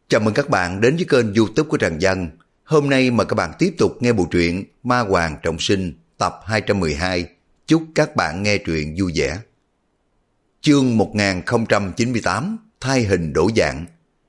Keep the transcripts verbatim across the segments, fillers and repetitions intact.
Chào mừng các bạn đến với kênh YouTube của Trần Dân. Hôm nay mời các bạn tiếp tục nghe bộ truyện Ma Hoàng Trọng Sinh tập hai trăm mười hai. Chúc các bạn nghe truyện vui vẻ. Chương một nghìn không trăm chín mươi tám, thay hình đổi dạng.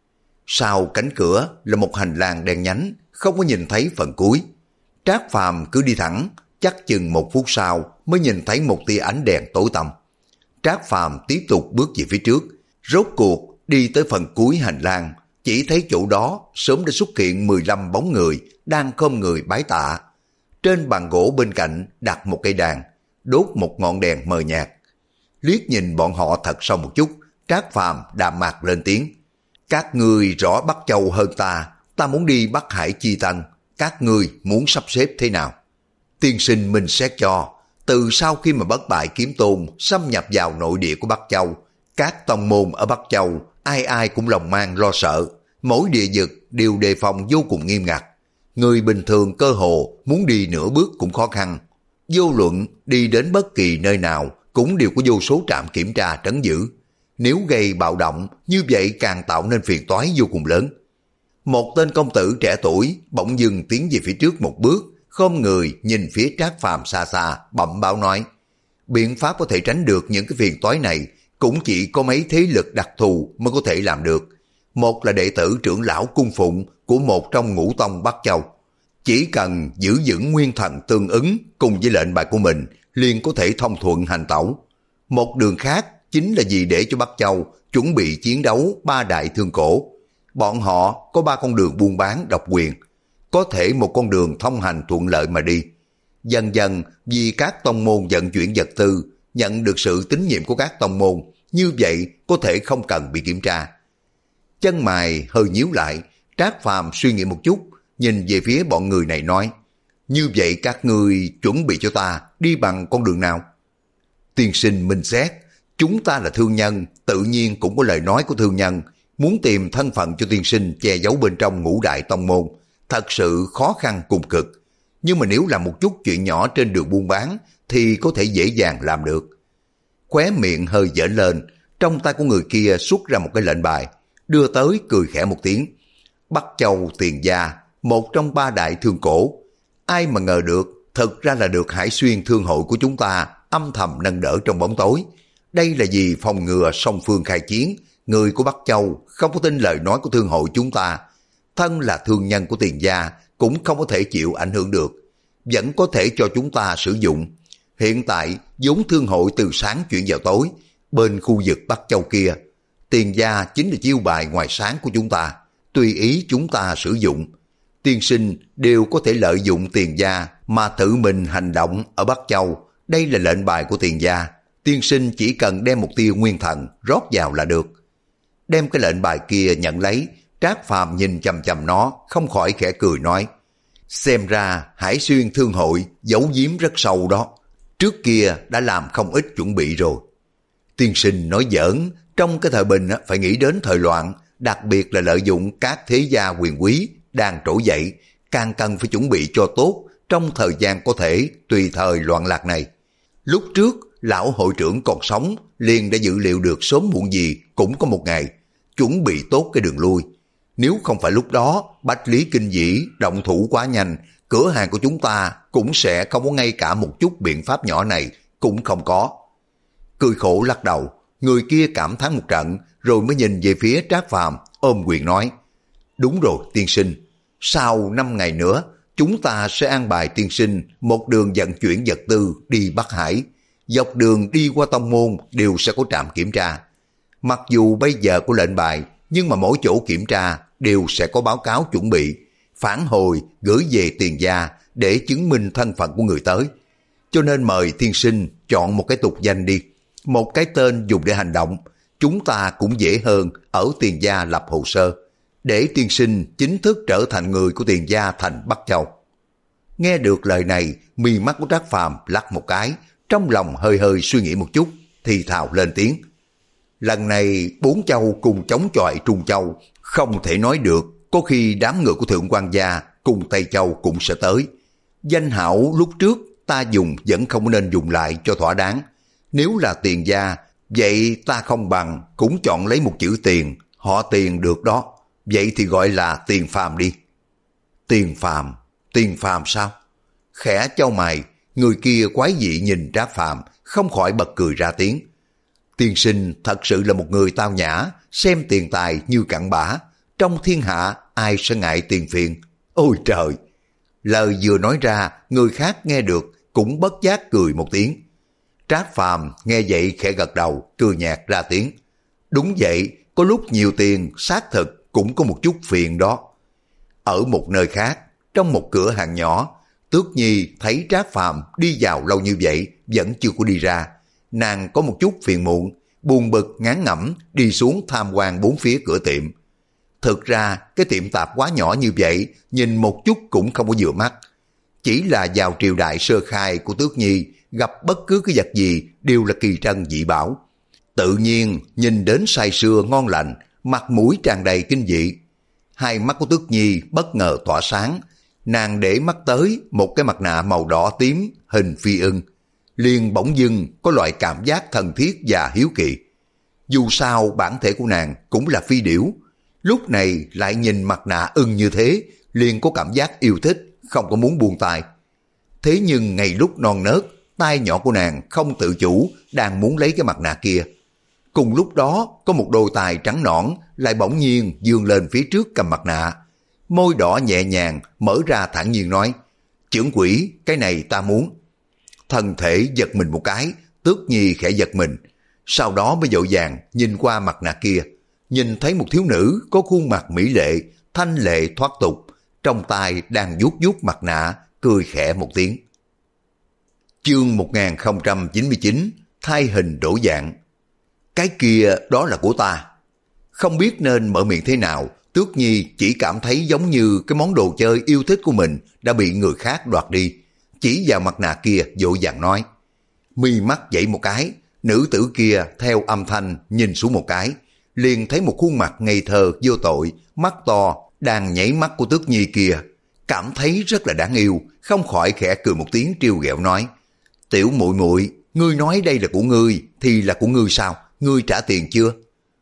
Sau cánh cửa là một hành lang đen nhánh, không có nhìn thấy phần cuối. Trác Phàm cứ đi thẳng, chắc chừng một phút sau mới nhìn thấy một tia ánh đèn tối tăm. Trác Phàm tiếp tục bước về phía trước, rốt cuộc đi tới phần cuối hành lang. Chỉ thấy chỗ đó sớm đã xuất hiện mười lăm bóng người đang khom người bái tạ. Trên bàn gỗ bên cạnh đặt một cây đàn, đốt một ngọn đèn mờ nhạt. Liếc nhìn bọn họ thật sâu một chút, Trác Phàm đạm mạc lên tiếng. Các ngươi rõ Bắc Châu hơn ta, ta muốn đi Bắc Hải chi tân, các ngươi muốn sắp xếp thế nào? Tiên sinh minh xét cho, từ sau khi mà bất bại kiếm tôn xâm nhập vào nội địa của Bắc Châu, các tông môn ở Bắc Châu ai ai cũng lòng mang lo sợ, mỗi địa vực đều đề phòng vô cùng nghiêm ngặt. Người bình thường cơ hồ muốn đi nửa bước cũng khó khăn. Vô luận đi đến bất kỳ nơi nào cũng đều có vô số trạm kiểm tra trấn giữ. Nếu gây bạo động như vậy càng tạo nên phiền toái vô cùng lớn. Một tên công tử trẻ tuổi bỗng dưng tiến về phía trước một bước, khom người nhìn phía Trác Phàm xa xa, bẩm báo nói: biện pháp có thể tránh được những cái phiền toái này cũng chỉ có mấy thế lực đặc thù mới có thể làm được. Một là đệ tử trưởng lão cung phụng của một trong ngũ tông Bắc Châu. Chỉ cần giữ vững nguyên thần tương ứng cùng với lệnh bài của mình liền có thể thông thuận hành tẩu. Một đường khác chính là vì để cho Bắc Châu chuẩn bị chiến đấu ba đại thương cổ. Bọn họ có ba con đường buôn bán độc quyền, có thể một con đường thông hành thuận lợi mà đi. Dần dần vì các tông môn vận chuyển vật tư nhận được sự tín nhiệm của các tông môn, như vậy có thể không cần bị kiểm tra. Chân mày hơi nhíu lại, Trác Phàm suy nghĩ một chút, nhìn về phía bọn người này nói: như vậy các ngươi chuẩn bị cho ta đi bằng con đường nào? Tiên sinh minh xét, chúng ta là thương nhân, tự nhiên cũng có lời nói của thương nhân. Muốn tìm thân phận cho tiên sinh che giấu bên trong ngũ đại tông môn, thật sự khó khăn cùng cực. Nhưng mà nếu làm một chút chuyện nhỏ trên đường buôn bán thì có thể dễ dàng làm được. Khóe miệng hơi giở lên, trong tay của người kia xuất ra một cái lệnh bài, đưa tới cười khẽ một tiếng. Bắc Châu Tiền Gia, một trong ba đại thương cổ. Ai mà ngờ được, thực ra là được Hải Xuyên thương hội của chúng ta âm thầm nâng đỡ trong bóng tối. Đây là vì phòng ngừa song phương khai chiến, người của Bắc Châu không có tin lời nói của thương hội chúng ta. Thân là thương nhân của Tiền Gia cũng không có thể chịu ảnh hưởng được, vẫn có thể cho chúng ta sử dụng. Hiện tại vốn thương hội từ sáng chuyển vào tối, bên khu vực Bắc Châu kia, Tiền Gia chính là chiêu bài ngoài sáng của chúng ta, tùy ý chúng ta sử dụng. Tiên sinh đều có thể lợi dụng Tiền Gia mà tự mình hành động ở Bắc Châu. Đây là lệnh bài của Tiền Gia, tiên sinh chỉ cần đem một tia nguyên thần rót vào là được. Đem cái lệnh bài kia nhận lấy, Trác Phàm nhìn chằm chằm nó, không khỏi khẽ cười nói: xem ra Hải Xuyên thương hội giấu giếm rất sâu đó, trước kia đã làm không ít chuẩn bị rồi. Tiên sinh nói giỡn, trong cái thời bình phải nghĩ đến thời loạn, đặc biệt là lợi dụng các thế gia quyền quý đang trỗi dậy, càng cần phải chuẩn bị cho tốt trong thời gian có thể tùy thời loạn lạc này. Lúc trước lão hội trưởng còn sống liền đã dự liệu được sớm muộn gì cũng có một ngày, chuẩn bị tốt cái đường lui. Nếu không phải lúc đó Bách Lý Kinh Dĩ động thủ quá nhanh, cửa hàng của chúng ta cũng sẽ không có ngay cả một chút biện pháp nhỏ này cũng không có. Cười khổ lắc đầu, người kia cảm thán một trận rồi mới nhìn về phía Trác Phàm ôm quyền nói: đúng rồi tiên sinh, sau năm ngày nữa chúng ta sẽ an bài tiên sinh một đường vận chuyển vật tư đi Bắc Hải. Dọc đường đi qua tông môn đều sẽ có trạm kiểm tra. Mặc dù bây giờ có lệnh bài, nhưng mà mỗi chỗ kiểm tra đều sẽ có báo cáo chuẩn bị, phản hồi gửi về Tiền Gia để chứng minh thân phận của người tới. Cho nên mời tiên sinh chọn một cái tục danh đi, một cái tên dùng để hành động. Chúng ta cũng dễ hơn ở Tiền Gia lập hồ sơ, để tiên sinh chính thức trở thành người của Tiền Gia thành Bắc Châu. Nghe được lời này, mi mắt của Trác Phàm lắc một cái, trong lòng hơi hơi suy nghĩ một chút, thì thào lên tiếng: lần này bốn châu cùng chống chọi Trung Châu, không thể nói được, có khi đám người của Thượng Quan Gia cùng Tây Châu cũng sẽ tới. Danh hảo lúc trước ta dùng vẫn không nên dùng lại cho thỏa đáng. Nếu là Tiền Gia, vậy ta không bằng cũng chọn lấy một chữ Tiền, họ Tiền được đó. Vậy thì gọi là tiền phàm đi. Tiền phàm, tiền phàm sao? Khẽ chau mày, người kia quái dị nhìn Trác Phàm, không khỏi bật cười ra tiếng. Tiên sinh thật sự là một người tao nhã, xem tiền tài như cặn bã. Trong thiên hạ ai sẽ ngại tiền phiền? Ôi trời! Lời vừa nói ra, người khác nghe được cũng bất giác cười một tiếng. Trác Phàm nghe vậy khẽ gật đầu, cười nhạt ra tiếng. Đúng vậy, có lúc nhiều tiền xác thực cũng có một chút phiền đó. Ở một nơi khác, trong một cửa hàng nhỏ, Tước Nhi thấy Trác Phàm đi vào lâu như vậy vẫn chưa có đi ra. Nàng có một chút phiền muộn, buồn bực ngán ngẩm đi xuống tham quan bốn phía cửa tiệm. Thực ra cái tiệm tạp hóa nhỏ như vậy nhìn một chút cũng không có vừa mắt. Chỉ là vào triều đại sơ khai của Tước Nhi, gặp bất cứ cái vật gì đều là kỳ trân dị bảo. Tự nhiên nhìn đến say sưa ngon lành, mặt mũi tràn đầy kinh dị. Hai mắt của Tước Nhi bất ngờ tỏa sáng, nàng để mắt tới một cái mặt nạ màu đỏ tím hình phi ưng, liền bỗng dưng có loại cảm giác thân thiết và hiếu kỳ. Dù sao bản thể của nàng cũng là phi điểu, lúc này lại nhìn mặt nạ ưng như thế, liền có cảm giác yêu thích, không có muốn buông tay. Thế nhưng ngay lúc non nớt, tay nhỏ của nàng không tự chủ đang muốn lấy cái mặt nạ kia. Cùng lúc đó có một đôi tài trắng nõn lại bỗng nhiên vươn lên phía trước cầm mặt nạ, môi đỏ nhẹ nhàng mở ra thản nhiên nói: Trưởng quỹ, cái này ta muốn. Thân thể giật mình một cái, Tước Nhi khẽ giật mình, sau đó mới vội vàng nhìn qua mặt nạ kia, nhìn thấy một thiếu nữ có khuôn mặt mỹ lệ, thanh lệ thoát tục, trong tay đang vuốt vuốt mặt nạ, cười khẽ một tiếng. Chương một nghìn không trăm chín mươi chín, thay hình đổi dạng. Cái kia đó là của ta. Không biết nên mở miệng thế nào, Tước Nhi chỉ cảm thấy giống như cái món đồ chơi yêu thích của mình đã bị người khác đoạt đi, chỉ vào mặt nạ kia vội vàng nói. Mi mắt dậy một cái, nữ tử kia theo âm thanh nhìn xuống một cái, liền thấy một khuôn mặt ngây thơ vô tội, mắt to đang nhảy mắt của Tước Nhi kia, cảm thấy rất là đáng yêu, không khỏi khẽ cười một tiếng trêu ghẹo nói: Tiểu muội muội, ngươi nói đây là của ngươi thì là của ngươi sao? Ngươi trả tiền chưa?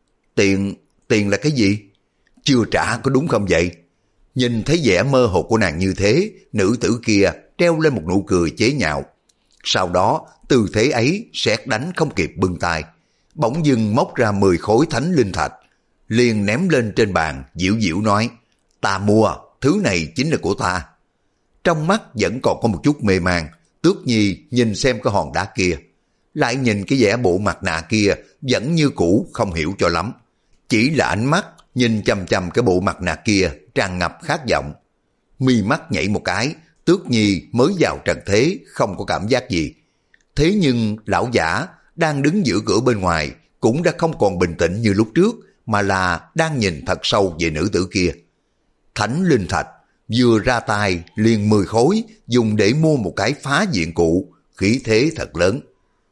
Tiền, tiền là cái gì? Chưa trả có đúng không vậy? Nhìn thấy vẻ mơ hồ của nàng như thế, nữ tử kia treo lên một nụ cười chế nhạo. Sau đó, tư thế ấy sét đánh không kịp bưng tay, bỗng dưng móc ra mười khối thánh linh thạch, liền ném lên trên bàn, dịu dịu nói: Ta mua, thứ này chính là của ta. Trong mắt vẫn còn có một chút mê man, Tước Nhi nhìn xem cái hòn đá kia, lại nhìn cái vẻ bộ mặt nạ kia vẫn như cũ không hiểu cho lắm. Chỉ là ánh mắt nhìn chằm chằm cái bộ mặt nạ kia tràn ngập khát vọng. Mi mắt nhảy một cái, Tước Nhi mới vào trần thế không có cảm giác gì. Thế nhưng lão giả đang đứng giữa cửa bên ngoài cũng đã không còn bình tĩnh như lúc trước, mà là đang nhìn thật sâu về nữ tử kia. Thánh linh thạch vừa ra tay liền mười khối, dùng để mua một cái phá diện cụ, khí thế thật lớn.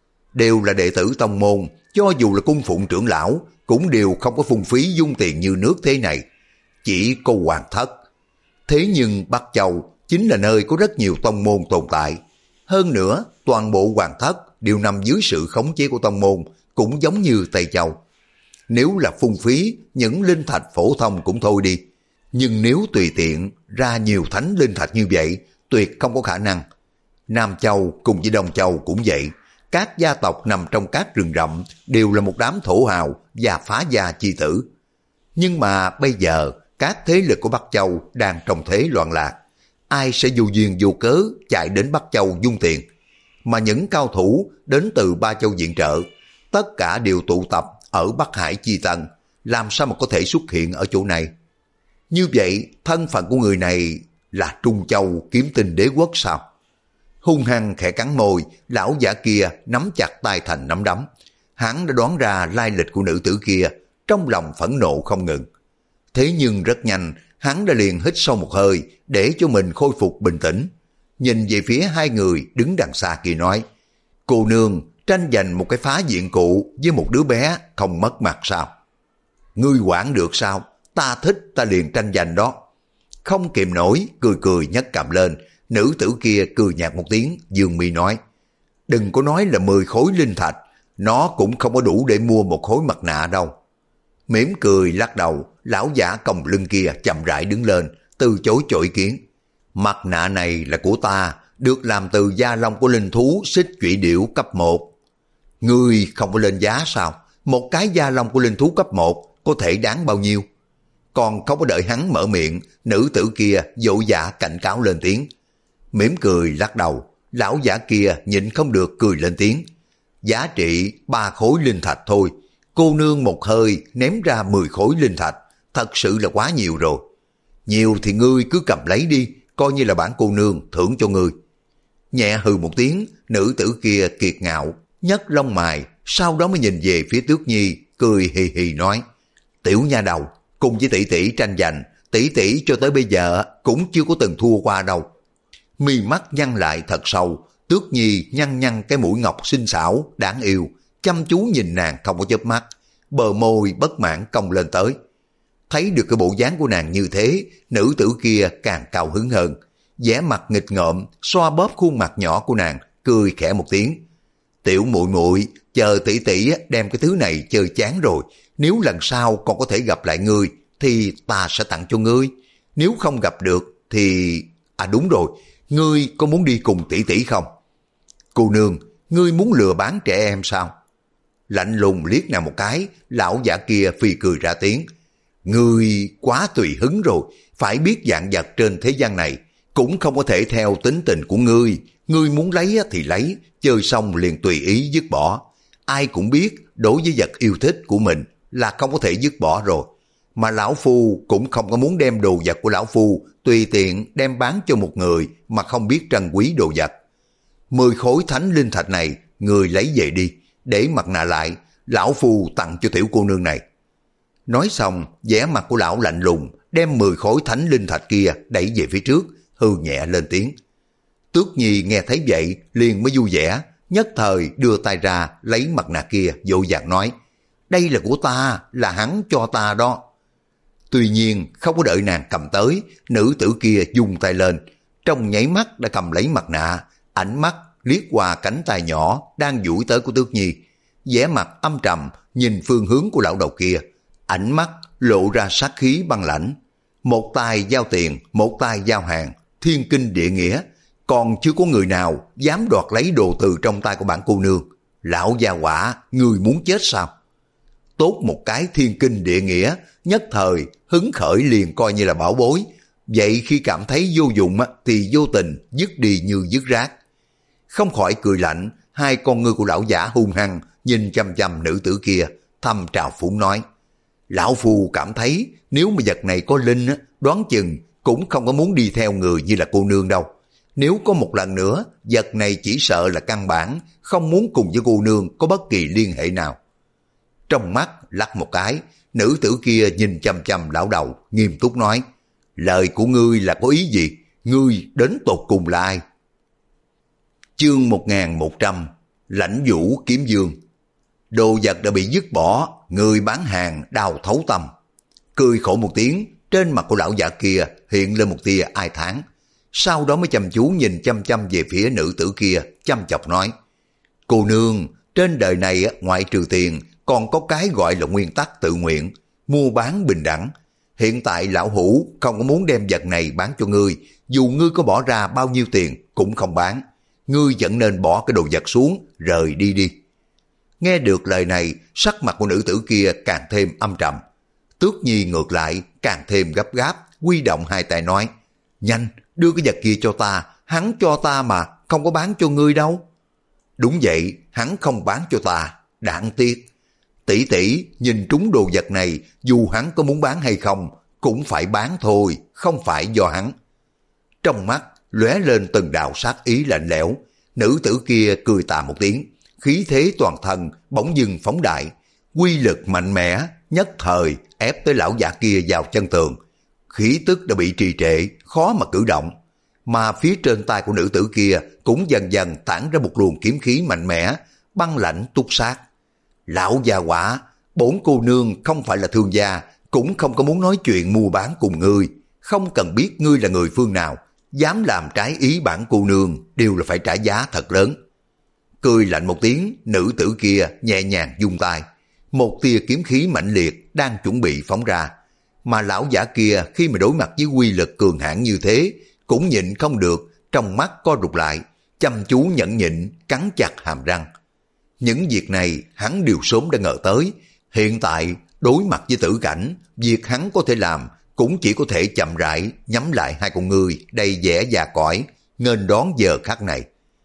Đều là đệ tử tông môn, cho dù là cung phụng trưởng lão cũng đều không có phung phí dung tiền như nước thế này. Chỉ có Hoàng Thất. Thế nhưng Bắc Châu chính là nơi có rất nhiều tông môn tồn tại. Hơn nữa, toàn bộ Hoàng Thất đều nằm dưới sự khống chế của tông môn, cũng giống như Tây Châu. Nếu là phung phí những linh thạch phổ thông cũng thôi đi, nhưng nếu tùy tiện ra nhiều thánh linh thạch như vậy, tuyệt không có khả năng. Nam Châu cùng với Đông Châu cũng vậy, các gia tộc nằm trong các rừng rậm đều là một đám thổ hào và phá gia chi tử. Nhưng mà bây giờ các thế lực của Bắc Châu đang trong thế loạn lạc, ai sẽ vô duyên vô cớ chạy đến Bắc Châu dung tiền? Mà những cao thủ đến từ Ba Châu viện trợ, tất cả đều tụ tập ở Bắc Hải Chi Tân, làm sao mà có thể xuất hiện ở chỗ này? Như vậy thân phận của người này là Trung Châu Kiếm Tinh Đế Quốc sao? Hung hăng khẽ cắn môi, lão giả kia nắm chặt tay thành nắm đấm. Hắn đã đoán ra lai lịch của nữ tử kia, trong lòng phẫn nộ không ngừng. Thế nhưng rất nhanh, hắn đã liền hít sâu một hơi để cho mình khôi phục bình tĩnh. Nhìn về phía hai người đứng đằng xa kia nói: Cô nương tranh giành một cái phá diện cụ với một đứa bé không mất mặt sao? Ngươi quản được sao? Ta thích ta liền tranh giành đó. Không kìm nổi, cười cười nhấc cầm lên. Nữ tử kia cười nhạt một tiếng, dương mi nói: Đừng có nói là mười khối linh thạch, nó cũng không có đủ để mua một khối mặt nạ đâu. Mỉm cười lắc đầu, lão giả còng lưng kia chậm rãi đứng lên, từ chối cho ý kiến. Mặt nạ này là của ta, được làm từ da lông của linh thú xích chủy điểu cấp một. Ngươi không có lên giá sao? Một cái da lông của linh thú cấp một có thể đáng bao nhiêu? Còn không có đợi hắn mở miệng, nữ tử kia dỗ dã cảnh cáo lên tiếng. Mỉm cười lắc đầu, lão giả kia nhịn không được cười lên tiếng. Giá trị ba khối linh thạch thôi, cô nương một hơi ném ra mười khối linh thạch, thật sự là quá nhiều rồi. Nhiều thì ngươi cứ cầm lấy đi, coi như là bản cô nương thưởng cho ngươi. Nhẹ hừ một tiếng, nữ tử kia kiệt ngạo, nhấc lông mày, sau đó mới nhìn về phía Tước Nhi, cười hì hì nói. Tiểu nha đầu, cùng với tỷ tỷ tranh giành, tỷ tỷ cho tới bây giờ cũng chưa có từng thua qua đâu. Mi mắt nhăn lại thật sâu, Tước Nhi nhăn nhăn cái mũi ngọc xinh xảo, đáng yêu, chăm chú nhìn nàng không có chớp mắt, bờ môi bất mãn cong lên tới. Thấy được cái bộ dáng của nàng như thế, nữ tử kia càng cao hứng hơn, vẻ mặt nghịch ngợm, xoa bóp khuôn mặt nhỏ của nàng, cười khẽ một tiếng. Tiểu muội muội, chờ tỷ tỷ đem cái thứ này chơi chán rồi, nếu lần sau còn có thể gặp lại ngươi, thì ta sẽ tặng cho ngươi. Nếu không gặp được, thì... À đúng rồi, ngươi có muốn đi cùng tỷ tỷ không? Cô nương, ngươi muốn lừa bán trẻ em sao? Lạnh lùng liếc nàng một cái, lão giả kia phì cười ra tiếng. Ngươi quá tùy hứng rồi, phải biết dạng vật trên thế gian này, cũng không có thể theo tính tình của ngươi. Ngươi muốn lấy thì lấy, chơi xong liền tùy ý dứt bỏ. Ai cũng biết, đối với vật yêu thích của mình là không có thể dứt bỏ rồi. Mà lão phu cũng không có muốn đem đồ vật của lão phu tùy tiện đem bán cho một người mà không biết trân quý đồ vật. Mười khối thánh linh thạch này, người lấy về đi, để mặt nạ lại, lão phu tặng cho tiểu cô nương này. Nói xong, vẻ mặt của lão lạnh lùng, đem mười khối thánh linh thạch kia đẩy về phía trước, hư nhẹ lên tiếng. Tước Nhi nghe thấy vậy, liền mới vui vẻ, nhất thời đưa tay ra lấy mặt nạ kia, vội vàng nói, đây là của ta, là hắn cho ta đó. Tuy nhiên, không có đợi nàng cầm tới, nữ tử kia dùng tay lên, trong nháy mắt đã cầm lấy mặt nạ, ánh mắt liếc qua cánh tay nhỏ đang duỗi tới của Tước Nhi, vẻ mặt âm trầm nhìn phương hướng của lão đầu kia, ánh mắt lộ ra sát khí băng lãnh. Một tay giao tiền, một tay giao hàng, thiên kinh địa nghĩa, còn chưa có người nào dám đoạt lấy đồ từ trong tay của bản cô nương. Lão gia hỏa, người muốn chết sao? Tốt một cái thiên kinh địa nghĩa, nhất thời hứng khởi liền coi như là bảo bối. Vậy khi cảm thấy vô dụng thì vô tình dứt đi như dứt rác. Không khỏi cười lạnh, hai con ngươi của lão giả hung hăng nhìn chăm chăm nữ tử kia, thầm trào phúng nói. Lão phu cảm thấy nếu mà vật này có linh, đoán chừng cũng không có muốn đi theo người như là cô nương đâu. Nếu có một lần nữa, vật này chỉ sợ là căn bản, không muốn cùng với cô nương có bất kỳ liên hệ nào. Trong mắt lắc một cái, nữ tử kia nhìn chăm chăm lão đầu, nghiêm túc nói, lời của ngươi là có ý gì? Ngươi đến tột cùng là ai? Chương một nghìn một trăm, Lãnh Vũ Kiếm Dương. Đồ vật đã bị dứt bỏ, người bán hàng đau thấu tâm. Cười khổ một tiếng, trên mặt của lão già kia hiện lên một tia ai thán. Sau đó mới chăm chú nhìn chăm chăm về phía nữ tử kia, chăm chọc nói, cô nương, trên đời này ngoại trừ tiền, còn có cái gọi là nguyên tắc tự nguyện, mua bán bình đẳng. Hiện tại lão hủ không có muốn đem vật này bán cho ngươi, dù ngươi có bỏ ra bao nhiêu tiền cũng không bán. Ngươi vẫn nên bỏ cái đồ vật xuống, rời đi đi. Nghe được lời này, sắc mặt của nữ tử kia càng thêm âm trầm. Tước Nhi ngược lại, càng thêm gấp gáp, huy động hai tay nói, nhanh, đưa cái vật kia cho ta, hắn cho ta mà, không có bán cho ngươi đâu. Đúng vậy, hắn không bán cho ta, đáng tiếc. Tỷ tỷ nhìn trúng đồ vật này, dù hắn có muốn bán hay không, cũng phải bán thôi, không phải do hắn. Trong mắt lóe lên từng đạo sát ý lạnh lẽo, nữ tử kia cười tà một tiếng, khí thế toàn thân bỗng dưng phóng đại, quy lực mạnh mẽ, nhất thời ép tới lão già kia vào chân tường. Khí tức đã bị trì trệ, khó mà cử động, mà phía trên tay của nữ tử kia cũng dần dần tản ra một luồng kiếm khí mạnh mẽ, băng lãnh túc sát. Lão già quả, bổn cô nương không phải là thương gia, cũng không có muốn nói chuyện mua bán cùng ngươi, không cần biết ngươi là người phương nào, dám làm trái ý bản cô nương đều là phải trả giá thật lớn. Cười lạnh một tiếng, nữ tử kia nhẹ nhàng vung tay, một tia kiếm khí mãnh liệt đang chuẩn bị phóng ra. Mà lão giả kia khi mà đối mặt với quy lực cường hãn như thế, cũng nhịn không được, trong mắt co rụt lại, chăm chú nhẫn nhịn, cắn chặt hàm răng. Những việc này hắn đều sớm đã ngờ tới. Hiện tại đối mặt với tử cảnh, việc hắn có thể làm cũng chỉ có thể chậm rãi nhắm lại hai con ngươi đầy vẻ già cõi, nghênh đón giờ khắc này.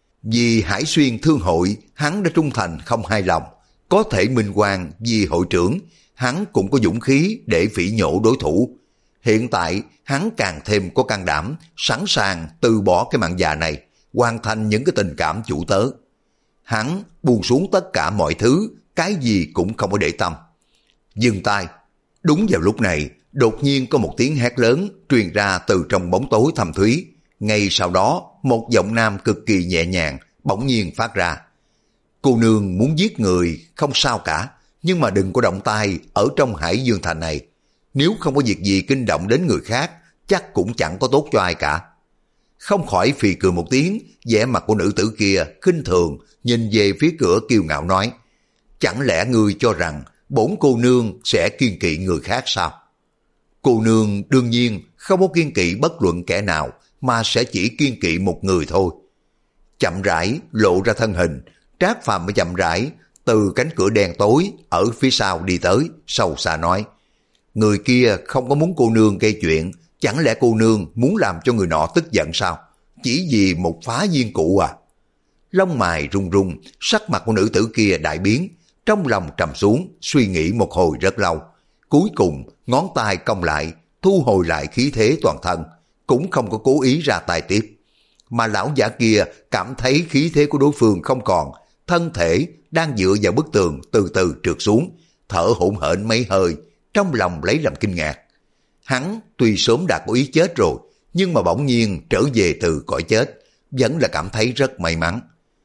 Vì Hải Xuyên Thương Hội, hắn đã trung thành không hai lòng. Có thể minh oan vì hội trưởng, hắn cũng có dũng khí để phỉ nhổ đối thủ. Hiện tại hắn càng thêm có can đảm, sẵn sàng từ bỏ cái mạng già này, hoàn thành những cái tình cảm chủ tớ. Hắn buông xuống tất cả mọi thứ, cái gì cũng không có để tâm. Dừng tay. Đúng vào lúc này, đột nhiên có một tiếng hét lớn truyền ra từ trong bóng tối thâm thúy. Ngay sau đó, một giọng nam cực kỳ nhẹ nhàng bỗng nhiên phát ra. Cô nương muốn giết người không sao cả, nhưng mà đừng có động tay ở trong Hải Dương Thành này. Nếu không có việc gì kinh động đến người khác, chắc cũng chẳng có tốt cho ai cả. Không khỏi phì cười một tiếng, vẻ mặt của nữ tử kia khinh thường nhìn về phía cửa kiêu ngạo nói: chẳng lẽ ngươi cho rằng bổn cô nương sẽ kiêng kỵ người khác sao? Cô nương đương nhiên không có kiêng kỵ bất luận kẻ nào, mà sẽ chỉ kiêng kỵ một người thôi. Chậm rãi lộ ra thân hình, Trác Phàm mới chậm rãi từ cánh cửa đen tối ở phía sau đi tới, sâu xa nói: người kia không có muốn cô nương gây chuyện, chẳng lẽ cô nương muốn làm cho người nọ tức giận sao? Chỉ vì một phá viên cụ à? Lông mày rung rung, sắc mặt của nữ tử kia đại biến, trong lòng trầm xuống, suy nghĩ một hồi rất lâu. Cuối cùng ngón tay cong lại, thu hồi lại khí thế toàn thân, cũng không có cố ý ra tay tiếp. Mà lão giả kia cảm thấy khí thế của đối phương không còn, thân thể đang dựa vào bức tường từ từ trượt xuống, thở hổn hển mấy hơi, trong lòng lấy làm kinh ngạc. Hắn tuy sớm đã có ý chết rồi, nhưng mà bỗng nhiên trở về từ cõi chết, vẫn là cảm thấy rất may mắn.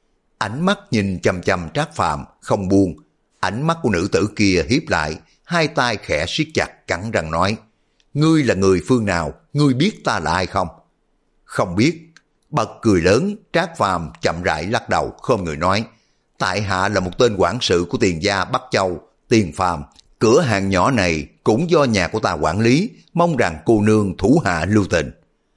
Ánh mắt nhìn chăm chăm Trác Phàm không buông, ánh mắt của nữ tử kia hiếp lại, hai tay khẽ siết chặt cắn răng nói: ngươi là người phương nào, ngươi biết ta là ai không? Không biết. Bật cười lớn, Trác Phàm chậm rãi lắc đầu khom người nói: tại hạ là một tên quản sự của Tiền gia Bắc Châu, Tiền Phàm. Cửa hàng nhỏ này cũng do nhà của ta quản lý, mong rằng cô nương thủ hạ lưu tình.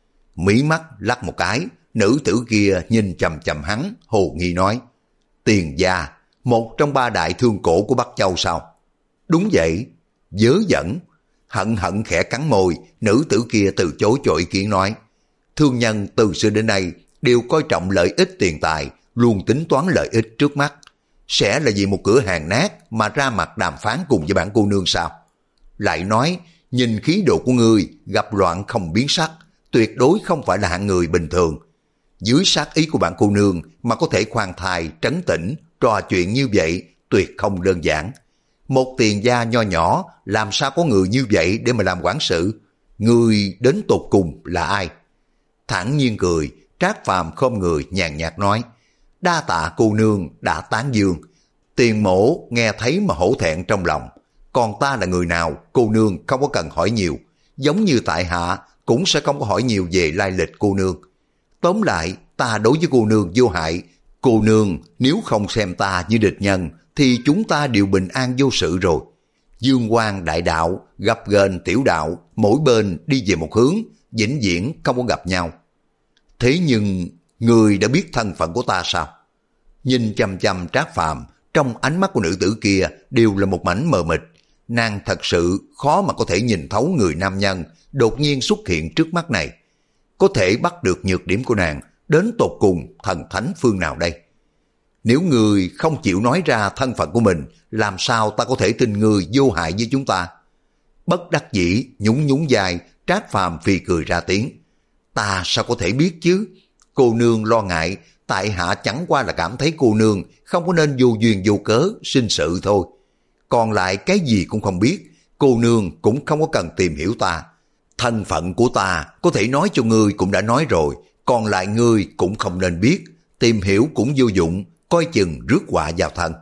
Mí mắt lắc một cái, nữ tử kia nhìn chằm chằm hắn, hồ nghi nói: Tiền gia, một trong ba đại thương cổ của Bắc Châu sao? Đúng vậy. Vớ vẩn. Hận hận khẽ cắn môi, nữ tử kia từ chối cho ý kiến nói: thương nhân từ xưa đến nay đều coi trọng lợi ích tiền tài, luôn tính toán lợi ích trước mắt. Sẽ là vì một cửa hàng nát mà ra mặt đàm phán cùng với bản cô nương sao? Lại nói, nhìn khí độ của ngươi gặp loạn không biến sắc, tuyệt đối không phải là hạng người bình thường. Dưới sát ý của bản cô nương mà có thể khoan thai, trấn tĩnh, trò chuyện như vậy tuyệt không đơn giản. Một Tiền gia nho nhỏ làm sao có người như vậy để mà làm quản sự? Ngươi đến tột cùng là ai? Thản nhiên cười, Trác Phàm khom người nhàn nhạt nói: đa tạ cô nương đã tán dương. Tiền mổ nghe thấy mà hổ thẹn trong lòng. Còn ta là người nào, cô nương không có cần hỏi nhiều. Giống như tại hạ cũng sẽ không có hỏi nhiều về lai lịch cô nương. Tóm lại, ta đối với cô nương vô hại. Cô nương nếu không xem ta như địch nhân thì chúng ta đều bình an vô sự rồi. Dương quang đại đạo gặp gền tiểu đạo, mỗi bên đi về một hướng, vĩnh viễn không có gặp nhau. Thế nhưng người đã biết thân phận của ta sao? Nhìn chăm chăm Trác Phàm, trong ánh mắt của nữ tử kia đều là một mảnh mờ mịt. Nàng thật sự khó mà có thể nhìn thấu người nam nhân đột nhiên xuất hiện trước mắt này. Có thể bắt được nhược điểm của nàng đến tột cùng thần thánh phương nào đây? Nếu người không chịu nói ra thân phận của mình, làm sao ta có thể tin người vô hại với chúng ta? Bất đắc dĩ nhún nhún vai, Trác Phàm phì cười ra tiếng: ta sao có thể biết chứ? Cô nương lo ngại, tại hạ chẳng qua là cảm thấy cô nương không có nên vô duyên vô cớ sinh sự thôi. Còn lại cái gì cũng không biết, cô nương cũng không có cần tìm hiểu ta. Thân phận của ta có thể nói cho ngươi cũng đã nói rồi, còn lại ngươi cũng không nên biết, tìm hiểu cũng vô dụng, coi chừng rước họa vào thân.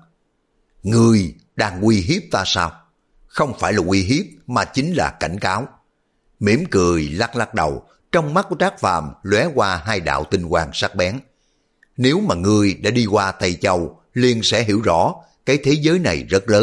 Ngươi đang uy hiếp ta sao? Không phải là uy hiếp mà chính là cảnh cáo. Mỉm cười lắc lắc đầu, trong mắt của Trác Phàm lóe qua hai đạo tinh quang sắc bén. Nếu mà ngươi đã đi qua Tây Châu, liền sẽ hiểu rõ cái thế giới này rất lớn,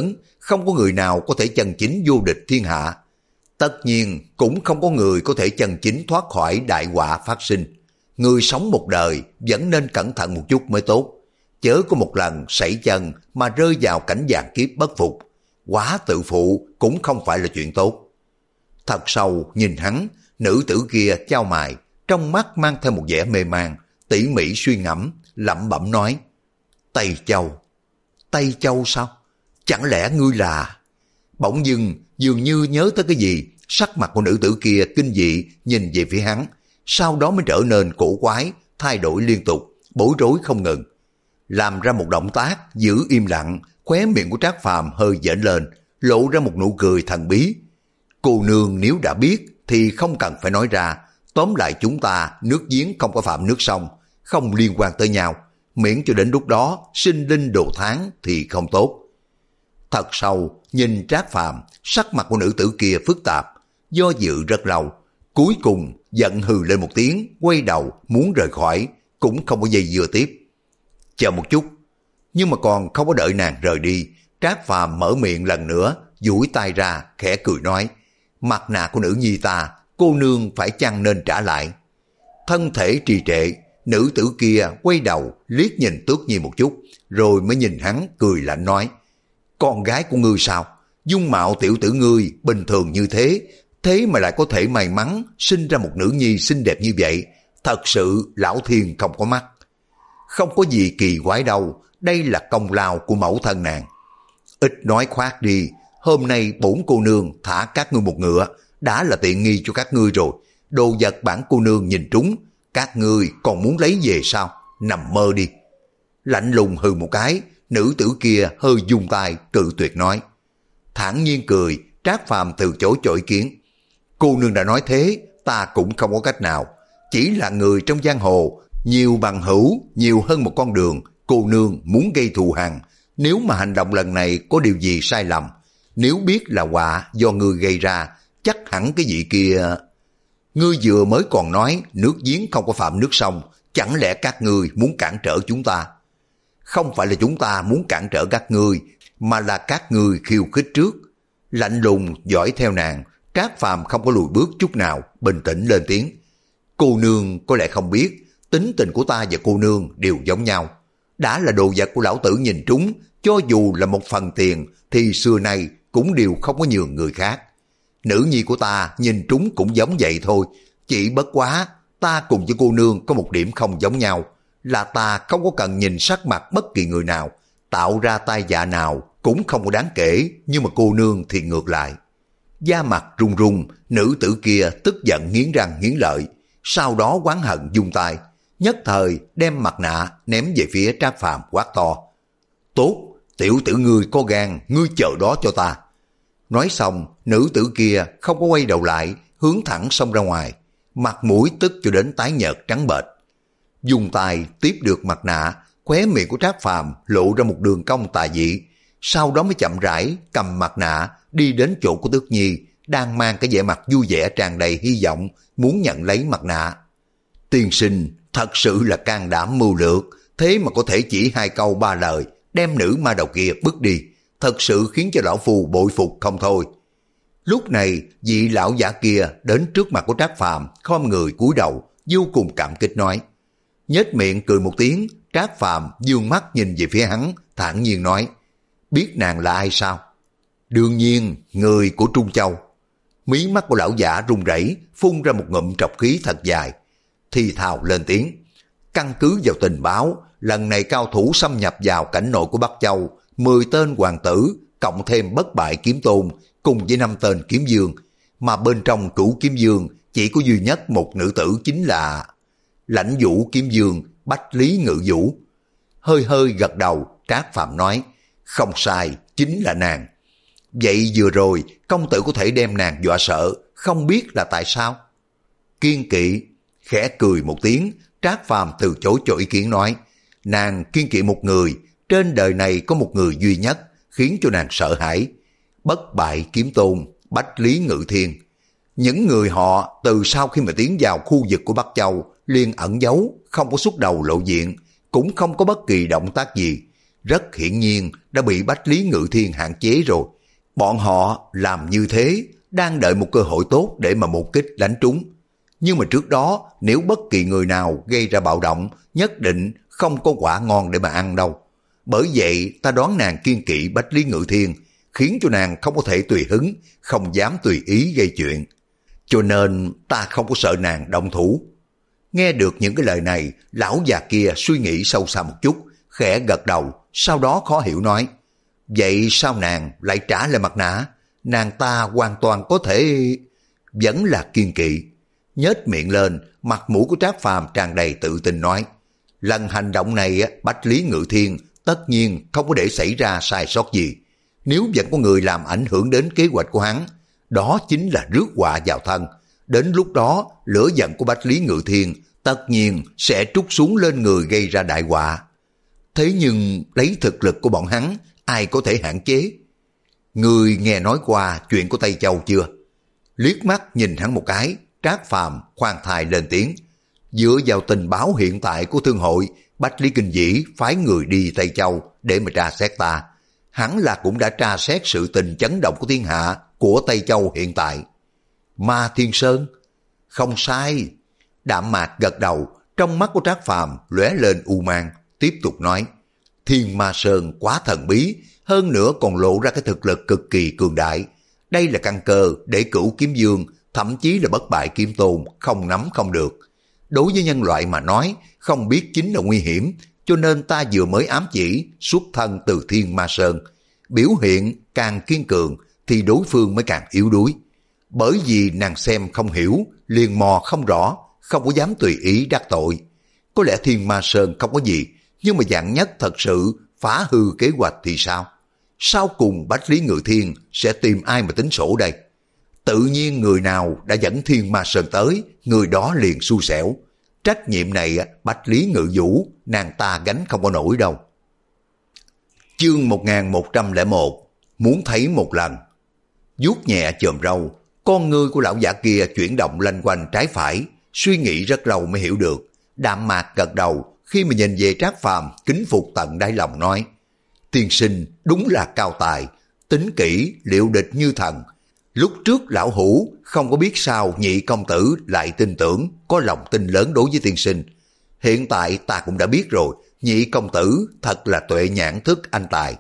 không có người nào có thể chân chính vô địch thiên hạ. Tất nhiên cũng không có người có thể chân chính thoát khỏi đại họa phát sinh. Người sống một đời vẫn nên cẩn thận một chút mới tốt. Chớ có một lần sẩy chân mà rơi vào cảnh vạn kiếp bất phục. Quá tự phụ cũng không phải là chuyện tốt. Thật sâu nhìn hắn, nữ tử kia chau mày, trong mắt mang theo một vẻ mê man, tỉ mỉ suy ngẫm, lẩm bẩm nói: Tây Châu. Tây Châu sao? Chẳng lẽ ngươi là... Bỗng dưng dường như nhớ tới cái gì, sắc mặt của nữ tử kia kinh dị nhìn về phía hắn, sau đó mới trở nên cổ quái, thay đổi liên tục, bối rối không ngừng. Làm ra một động tác giữ im lặng, khóe miệng của Trác Phàm hơi dễn lên, lộ ra một nụ cười thần bí. Cô nương nếu đã biết thì không cần phải nói ra, tóm lại chúng ta nước giếng không có phạm nước sông, không liên quan tới nhau, miễn cho đến lúc đó sinh linh đồ tháng thì không tốt. Thật sâu nhìn Trác Phàm, sắc mặt của nữ tử kia phức tạp, do dự rất lâu, cuối cùng giận hừ lên một tiếng, quay đầu muốn rời khỏi, cũng không có dây dưa tiếp. Chờ một chút. Nhưng mà còn không có đợi nàng rời đi, Trác Phàm mở miệng lần nữa, duỗi tay ra, khẽ cười nói: Mặt nạ của nữ nhi ta, cô nương phải chăng nên trả lại? Thân thể trì trệ, nữ tử kia quay đầu liếc nhìn Tước Nhi một chút, rồi mới nhìn hắn cười lạnh nói: Con gái của ngươi sao? Dung mạo tiểu tử ngươi bình thường như thế, thế mà lại có thể may mắn sinh ra một nữ nhi xinh đẹp như vậy, thật sự lão thiên không có mắt. Không có gì kỳ quái đâu, đây là công lao của mẫu thân nàng. Ít nói khoác đi, hôm nay bổn cô nương thả các ngươi một ngựa, đã là tiện nghi cho các ngươi rồi. Đồ vật bản cô nương nhìn trúng, các ngươi còn muốn lấy về sao? Nằm mơ đi. Lạnh lùng hừ một cái, nữ tử kia hơi dùng tay cự tuyệt nói. Thản nhiên cười, Trác Phàm từ chối cho ý kiến. Cô nương đã nói thế, ta cũng không có cách nào. Chỉ là người trong giang hồ, nhiều bằng hữu, nhiều hơn một con đường. Cô nương muốn gây thù hằn, nếu mà hành động lần này có điều gì sai lầm, nếu biết là họa do ngươi gây ra, chắc hẳn cái vị kia... Ngươi vừa mới còn nói nước giếng không có phạm nước sông, chẳng lẽ các ngươi muốn cản trở chúng ta? Không phải là chúng ta muốn cản trở các ngươi, mà là các ngươi khiêu khích trước. Lạnh lùng dõi theo nàng, Trác Phàm không có lùi bước chút nào, bình tĩnh lên tiếng. Cô nương có lẽ không biết, tính tình của ta và cô nương đều giống nhau. Đã là đồ vật của lão tử nhìn trúng, cho dù là một phần tiền thì xưa nay cũng đều không có nhường người khác. Nữ nhi của ta nhìn trúng cũng giống vậy thôi, chỉ bất quá ta cùng với cô nương có một điểm không giống nhau, là ta không có cần nhìn sắc mặt bất kỳ người nào, tạo ra tai họa nào cũng không có đáng kể, nhưng mà cô nương thì ngược lại. Da mặt run run, nữ tử kia tức giận nghiến răng nghiến lợi, sau đó oán hận dùng tay, nhất thời đem mặt nạ ném về phía Trác Phàm quát to. Tốt, tiểu tử ngươi có gan, ngươi chờ đó cho ta. Nói xong, nữ tử kia không có quay đầu lại, hướng thẳng xông ra ngoài, mặt mũi tức cho đến tái nhợt trắng bệch. Dùng tay tiếp được mặt nạ, khóe miệng của Trác Phàm lộ ra một đường cong tà dị, sau đó mới chậm rãi cầm mặt nạ đi đến chỗ của Tước Nhi, đang mang cái vẻ mặt vui vẻ tràn đầy hy vọng muốn nhận lấy mặt nạ. Tiên sinh thật sự là can đảm mưu lược, thế mà có thể chỉ hai câu ba lời đem nữ ma đầu kia bước đi, thật sự khiến cho lão phu bội phục không thôi. Lúc này vị lão giả kia đến trước mặt của Trác Phàm, khom người cúi đầu, vô cùng cảm kích nói. Nhếch miệng cười một tiếng, Trác Phàm dương mắt nhìn về phía hắn, thản nhiên nói. Biết nàng là ai sao? Đương nhiên, người của Trung Châu. Mí mắt của lão giả run rẩy, phun ra một ngụm trọc khí thật dài, thì thào lên tiếng. Căn cứ vào tình báo, lần này cao thủ xâm nhập vào cảnh nội của Bắc Châu, mười tên hoàng tử, cộng thêm bất bại kiếm tôn, cùng với năm tên kiếm dương, mà bên trong cửu kiếm dương chỉ có duy nhất một nữ tử, chính là Lãnh Vũ kiếm dương Bách Lý Ngự Vũ. Hơi hơi gật đầu, Trác Phàm nói, không sai, chính là nàng. Vậy vừa rồi công tử có thể đem nàng dọa sợ, không biết là tại sao? Kiên kỵ. Khẽ cười một tiếng, Trác Phàm từ chối cho ý kiến nói, nàng kiên kỵ một người, trên đời này có một người duy nhất khiến cho nàng sợ hãi, bất bại kiếm tôn Bách Lý Ngự Thiên. Những người họ từ sau khi mà tiến vào khu vực của Bắc Châu liền ẩn giấu, không có xuất đầu lộ diện, cũng không có bất kỳ động tác gì, rất hiển nhiên đã bị Bách Lý Ngự Thiên hạn chế rồi. Bọn họ làm như thế, đang đợi một cơ hội tốt để mà một kích đánh trúng. Nhưng mà trước đó, nếu bất kỳ người nào gây ra bạo động, nhất định không có quả ngon để mà ăn đâu. Bởi vậy, ta đoán nàng kiên kỵ Bách Lý Ngự Thiên, khiến cho nàng không có thể tùy hứng, không dám tùy ý gây chuyện. Cho nên, ta không có sợ nàng động thủ. Nghe được những cái lời này, lão già kia suy nghĩ sâu xa một chút, khẽ gật đầu, sau đó khó hiểu nói. Vậy sao nàng lại trả lại mặt nạ? Nàng ta hoàn toàn có thể... Vẫn là kiên kỵ. Nhếch miệng lên, mặt mũi của Trác Phàm tràn đầy tự tin nói. Lần hành động này, Bách Lý Ngự Thiên tất nhiên không có để xảy ra sai sót gì. Nếu vẫn có người làm ảnh hưởng đến kế hoạch của hắn, đó chính là rước họa vào thân. Đến lúc đó, lửa giận của Bách Lý Ngự Thiên tất nhiên sẽ trút xuống lên người gây ra đại họa. Thế nhưng lấy thực lực của bọn hắn, ai có thể hạn chế? Người nghe nói qua chuyện của Tây Châu chưa? Liếc mắt nhìn hắn một cái, Trác Phàm khoan thai lên tiếng. Dựa vào tình báo hiện tại của thương hội, Bách Lý Kinh Dĩ phái người đi Tây Châu để mà tra xét ta. Hắn là cũng đã tra xét sự tình chấn động của thiên hạ của Tây Châu hiện tại. Ma Thiên Sơn? Không sai. Đạm Mạc gật đầu, trong mắt của Trác Phàm lóe lên u mang, tiếp tục nói. Thiên Ma Sơn quá thần bí, hơn nữa còn lộ ra cái thực lực cực kỳ cường đại. Đây là căn cơ để Cửu Kiếm Dương, thậm chí là bất bại Kiếm Tôn không nắm không được. Đối với nhân loại mà nói, không biết chính là nguy hiểm, cho nên ta vừa mới ám chỉ xuất thân từ Thiên Ma Sơn. Biểu hiện càng kiên cường thì đối phương mới càng yếu đuối. Bởi vì nàng xem không hiểu, liền mò không rõ, không có dám tùy ý đắc tội. Có lẽ Thiên Ma Sơn không có gì, nhưng mà dạng nhất thật sự phá hư kế hoạch thì sao? Sau cùng Bách Lý Ngự Thiên sẽ tìm ai mà tính sổ đây? Tự nhiên người nào đã dẫn Thiên Ma Sơn tới, người đó liền xui xẻo. Trách nhiệm này Bách Lý Ngự Vũ, nàng ta gánh không có nổi đâu. Chương một nghìn một trăm lẻ một, muốn thấy một lần. Vuốt nhẹ chòm râu, con ngươi của lão giả kia chuyển động lanh quanh trái phải, suy nghĩ rất lâu mới hiểu được. Đạm Mạc gật đầu, khi mà nhìn về Trác Phàm kính phục tận đáy lòng nói. Tiên sinh đúng là cao tài, tính kỹ liệu địch như thần. Lúc trước lão hủ không có biết sao nhị công tử lại tin tưởng, có lòng tin lớn đối với tiên sinh. Hiện tại ta cũng đã biết rồi, nhị công tử thật là tuệ nhãn thức anh tài.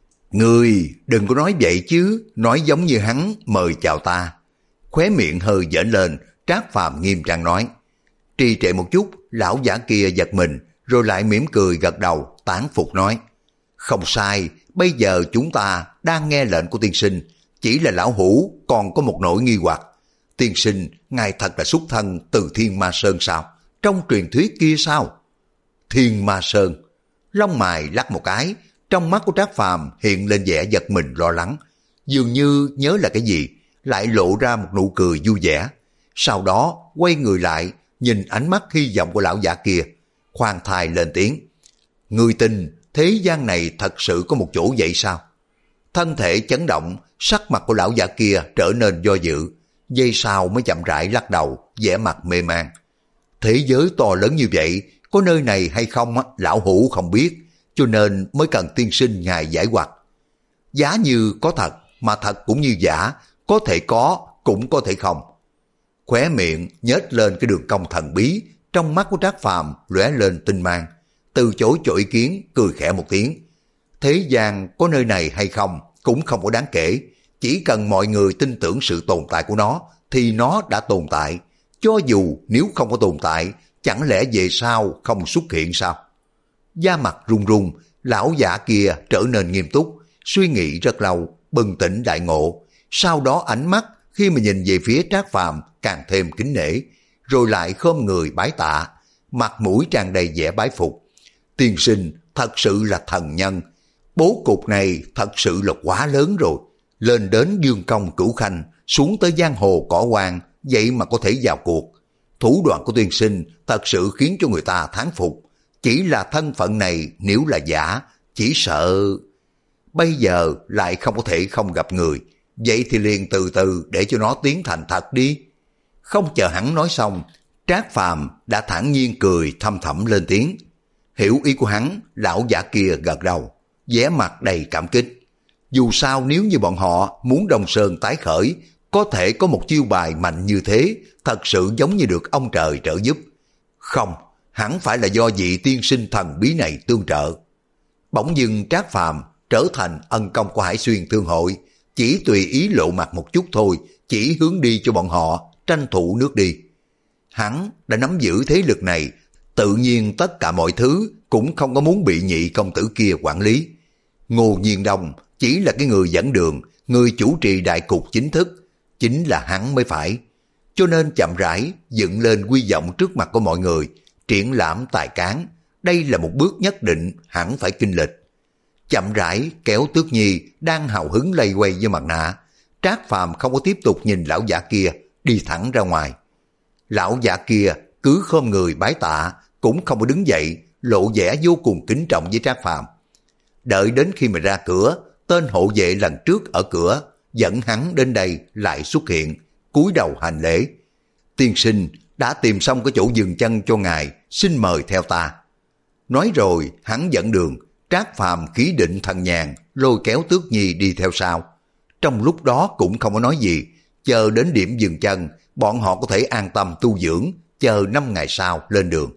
Ngươi đừng có nói vậy chứ, nói giống như hắn mời chào ta. Khóe miệng hơi giỡn lên, Trác Phàm nghiêm trang nói. Trì trệ một chút, lão giả kia giật mình, rồi lại mỉm cười gật đầu, tán phục nói. Không sai, bây giờ chúng ta đang nghe lệnh của tiên sinh, chỉ là lão hủ còn có một nỗi nghi hoặc. Tiên sinh, ngài thật là xuất thân từ Thiên Ma Sơn sao? Trong truyền thuyết kia sao? Thiên Ma Sơn. Lông mày lắc một cái, trong mắt của Trác Phàm hiện lên vẻ giật mình lo lắng. Dường như nhớ là cái gì, lại lộ ra một nụ cười vui vẻ. Sau đó quay người lại, nhìn ánh mắt hy vọng của lão giả kia, khoan thai lên tiếng. Người tin thế gian này thật sự có một chỗ vậy sao? Thân thể chấn động, sắc mặt của lão giả kia trở nên do dự, giây sau mới chậm rãi lắc đầu, vẻ mặt mê man. Thế giới to lớn như vậy, có nơi này hay không lão hủ không biết, cho nên mới cần tiên sinh ngài giải hoặc. Giá như có thật, mà thật cũng như giả, có thể có, cũng có thể không. Khóe miệng nhếch lên cái đường cong thần bí, trong mắt của Trác Phàm lóe lên tinh mang, từ chối cho ý kiến, cười khẽ một tiếng. Thế gian có nơi này hay không cũng không có đáng kể, chỉ cần mọi người tin tưởng sự tồn tại của nó thì nó đã tồn tại. Cho dù nếu không có tồn tại, chẳng lẽ về sau không xuất hiện sao? Da mặt run run, lão giả kia trở nên nghiêm túc, suy nghĩ rất lâu, bừng tỉnh đại ngộ. Sau đó ánh mắt khi mà nhìn về phía Trác Phàm càng thêm kính nể, rồi lại khom người bái tạ, mặt mũi tràn đầy vẻ bái phục. Tiên sinh thật sự là thần nhân, bố cục này thật sự là quá lớn rồi, lên đến dương công cửu khanh, xuống tới giang hồ cỏ hoang, vậy mà có thể vào cuộc. Thủ đoạn của tiên sinh thật sự khiến cho người ta thán phục, chỉ là thân phận này nếu là giả, chỉ sợ... Bây giờ lại không có thể không gặp người, vậy thì liền từ từ để cho nó tiến thành thật đi. Không chờ hắn nói xong, Trác Phàm đã thản nhiên cười thâm thẳm lên tiếng. Hiểu ý của hắn, lão giả kia gật đầu, vẻ mặt đầy cảm kích. Dù sao nếu như bọn họ muốn Đông Sơn tái khởi, có thể có một chiêu bài mạnh như thế, thật sự giống như được ông trời trợ giúp. Không, hẳn phải là do vị tiên sinh thần bí này tương trợ. Bỗng dưng Trác Phàm trở thành ân công của Hải Xuyên Thương Hội, chỉ tùy ý lộ mặt một chút thôi, chỉ hướng đi cho bọn họ tranh thủ nước đi. Hắn đã nắm giữ thế lực này, tự nhiên tất cả mọi thứ cũng không có muốn bị nhị công tử kia quản lý. Ngô Nhiên Đông chỉ là cái người dẫn đường, người chủ trì đại cục chính thức, chính là hắn mới phải. Cho nên chậm rãi dựng lên quy vọng trước mặt của mọi người, triển lãm tài cán. Đây là một bước nhất định hẳn phải kinh lịch. Chậm rãi kéo Tước Nhi đang hào hứng lây quay với mặt nạ. Trác Phàm không có tiếp tục nhìn lão giả kia, đi thẳng ra ngoài. Lão giả kia cứ khom người bái tạ, cũng không có đứng dậy, lộ vẻ vô cùng kính trọng với Trác Phàm. Đợi đến khi mà ra cửa, tên hộ vệ lần trước ở cửa dẫn hắn đến đây lại xuất hiện, cúi đầu hành lễ. Tiên sinh đã tìm xong cái chỗ dừng chân cho ngài, xin mời theo ta. Nói rồi hắn dẫn đường. Trác Phàm khí định thần nhàn lôi kéo Tước Nhi đi theo sau. Trong lúc đó cũng không có nói gì, chờ đến điểm dừng chân, bọn họ có thể an tâm tu dưỡng, chờ năm ngày sau lên đường.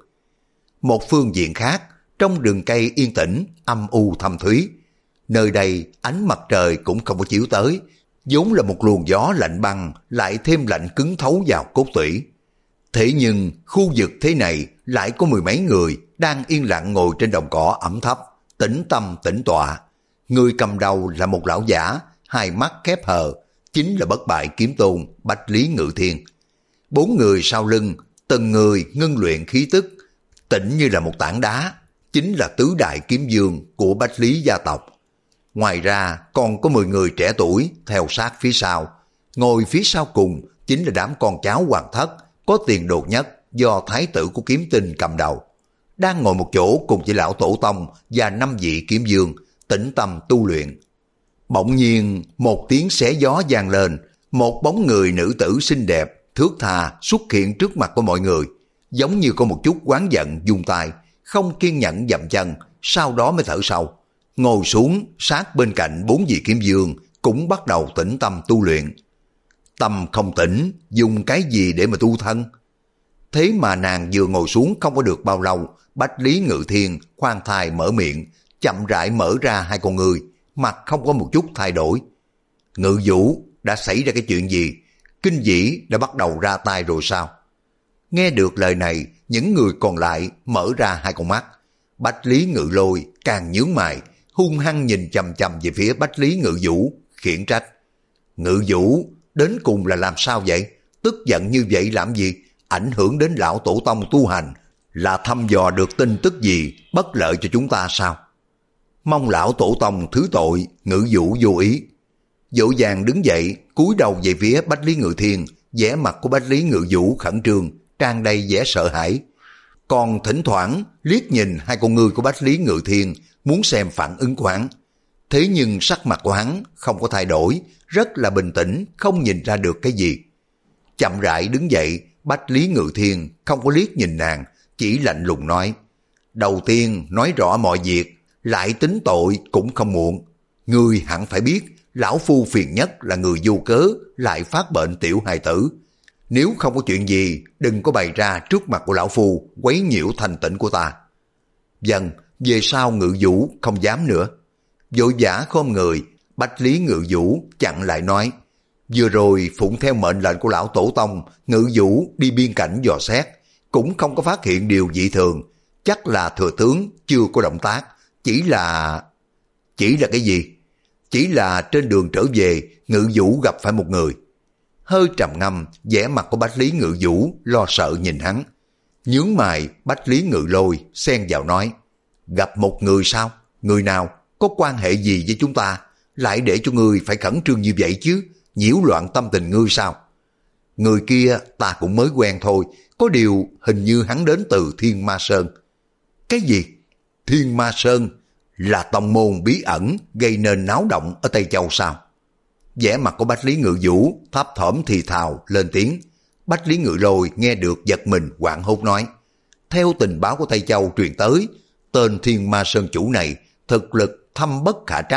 Một phương diện khác, trong rừng cây yên tĩnh, âm u thâm thúy. Nơi đây ánh mặt trời cũng không có chiếu tới, vốn là một luồng gió lạnh băng, lại thêm lạnh cứng thấu vào cốt tủy. Thế nhưng khu vực thế này lại có mười mấy người đang yên lặng ngồi trên đồng cỏ ẩm thấp, tĩnh tâm tĩnh tọa. Người cầm đầu là một lão giả, hai mắt khép hờ, chính là bất bại kiếm tôn Bách Lý Ngự Thiên. Bốn người sau lưng, từng người ngưng luyện khí tức, tĩnh như là một tảng đá, chính là tứ đại kiếm vương của Bách Lý gia tộc. Ngoài ra còn có mười người trẻ tuổi theo sát phía sau. Ngồi phía sau cùng chính là đám con cháu hoàng thất có tiền đồ nhất do thái tử của kiếm tinh cầm đầu. Đang ngồi một chỗ cùng với lão tổ tông và năm vị kiếm vương, tĩnh tâm tu luyện. Bỗng nhiên một tiếng xé gió vang lên, một bóng người nữ tử xinh đẹp, thướt tha xuất hiện trước mặt của mọi người, giống như có một chút oán giận vung tay, không kiên nhẫn dậm chân, sau đó mới thở sâu, ngồi xuống sát bên cạnh bốn vị kiếm vương, cũng bắt đầu tĩnh tâm tu luyện. Tâm không tĩnh, dùng cái gì để mà tu thân? Thế mà nàng vừa ngồi xuống không có được bao lâu, Bách Lý Ngự Thiên khoan thai mở miệng, chậm rãi mở ra hai con người, mặt không có một chút thay đổi. Ngự Vũ, đã xảy ra cái chuyện gì? Kinh Dĩ đã bắt đầu ra tay rồi sao? Nghe được lời này, những người còn lại mở ra hai con mắt. Bách Lý Ngự Lôi càng nhướng mày, hung hăng nhìn chằm chằm về phía Bách Lý Ngự Vũ, khiển trách. Ngự Vũ, đến cùng là làm sao vậy? Tức giận như vậy làm gì? Ảnh hưởng đến lão tổ tông tu hành, là thăm dò được tin tức gì bất lợi cho chúng ta sao? Mong lão tổ tông thứ tội. Ngự Vũ vô ý, dỗ dàng đứng dậy, cúi đầu về phía Bách Lý Ngự Thiên. Vẻ mặt của Bách Lý Ngự Vũ khẩn trương, tràn đầy vẻ sợ hãi, còn thỉnh thoảng liếc nhìn hai con ngươi của Bách Lý Ngự Thiên, muốn xem phản ứng của hắn. Thế nhưng sắc mặt của hắn không có thay đổi, rất là bình tĩnh, không nhìn ra được cái gì. Chậm rãi đứng dậy, Bách Lý Ngự Thiên không có liếc nhìn nàng, chỉ lạnh lùng nói: đầu tiên nói rõ mọi việc, lại tính tội cũng không muộn. Ngươi hẳn phải biết, lão phu phiền nhất là người vô cớ lại phát bệnh tiểu hài tử. Nếu không có chuyện gì, đừng có bày ra trước mặt của lão phu quấy nhiễu thanh tịnh của ta. Dần, về sau Ngự Vũ không dám nữa. Vội vã khom người, Bách Lý Ngự Vũ chặn lại nói: vừa rồi phụng theo mệnh lệnh của lão tổ tông, Ngự Vũ đi biên cảnh dò xét, cũng không có phát hiện điều dị thường. Chắc là thừa tướng chưa có động tác, chỉ là... Chỉ là cái gì? Chỉ là trên đường trở về, Ngự Vũ gặp phải một người. Hơi trầm ngâm, vẻ mặt của Bách Lý Ngự Vũ lo sợ nhìn hắn. Nhướng mày, Bách Lý Ngự Lôi xen vào nói: gặp một người sao? Người nào? Có quan hệ gì với chúng ta? Lại để cho ngươi phải khẩn trương như vậy chứ? Nhiễu loạn tâm tình ngươi sao? Người kia ta cũng mới quen thôi, có điều hình như hắn đến từ Thiên Ma Sơn. Cái gì? Thiên Ma Sơn là tông môn bí ẩn gây nên náo động ở Tây Châu sao? Vẻ mặt của Bách Lý Ngự Vũ thấp thỏm thì thào lên tiếng. Bách Lý Ngự Lôi nghe được giật mình hoảng hốt nói: theo tình báo của Tây Châu truyền tới, tên Thiên Ma Sơn chủ này thực lực thâm bất khả trắc,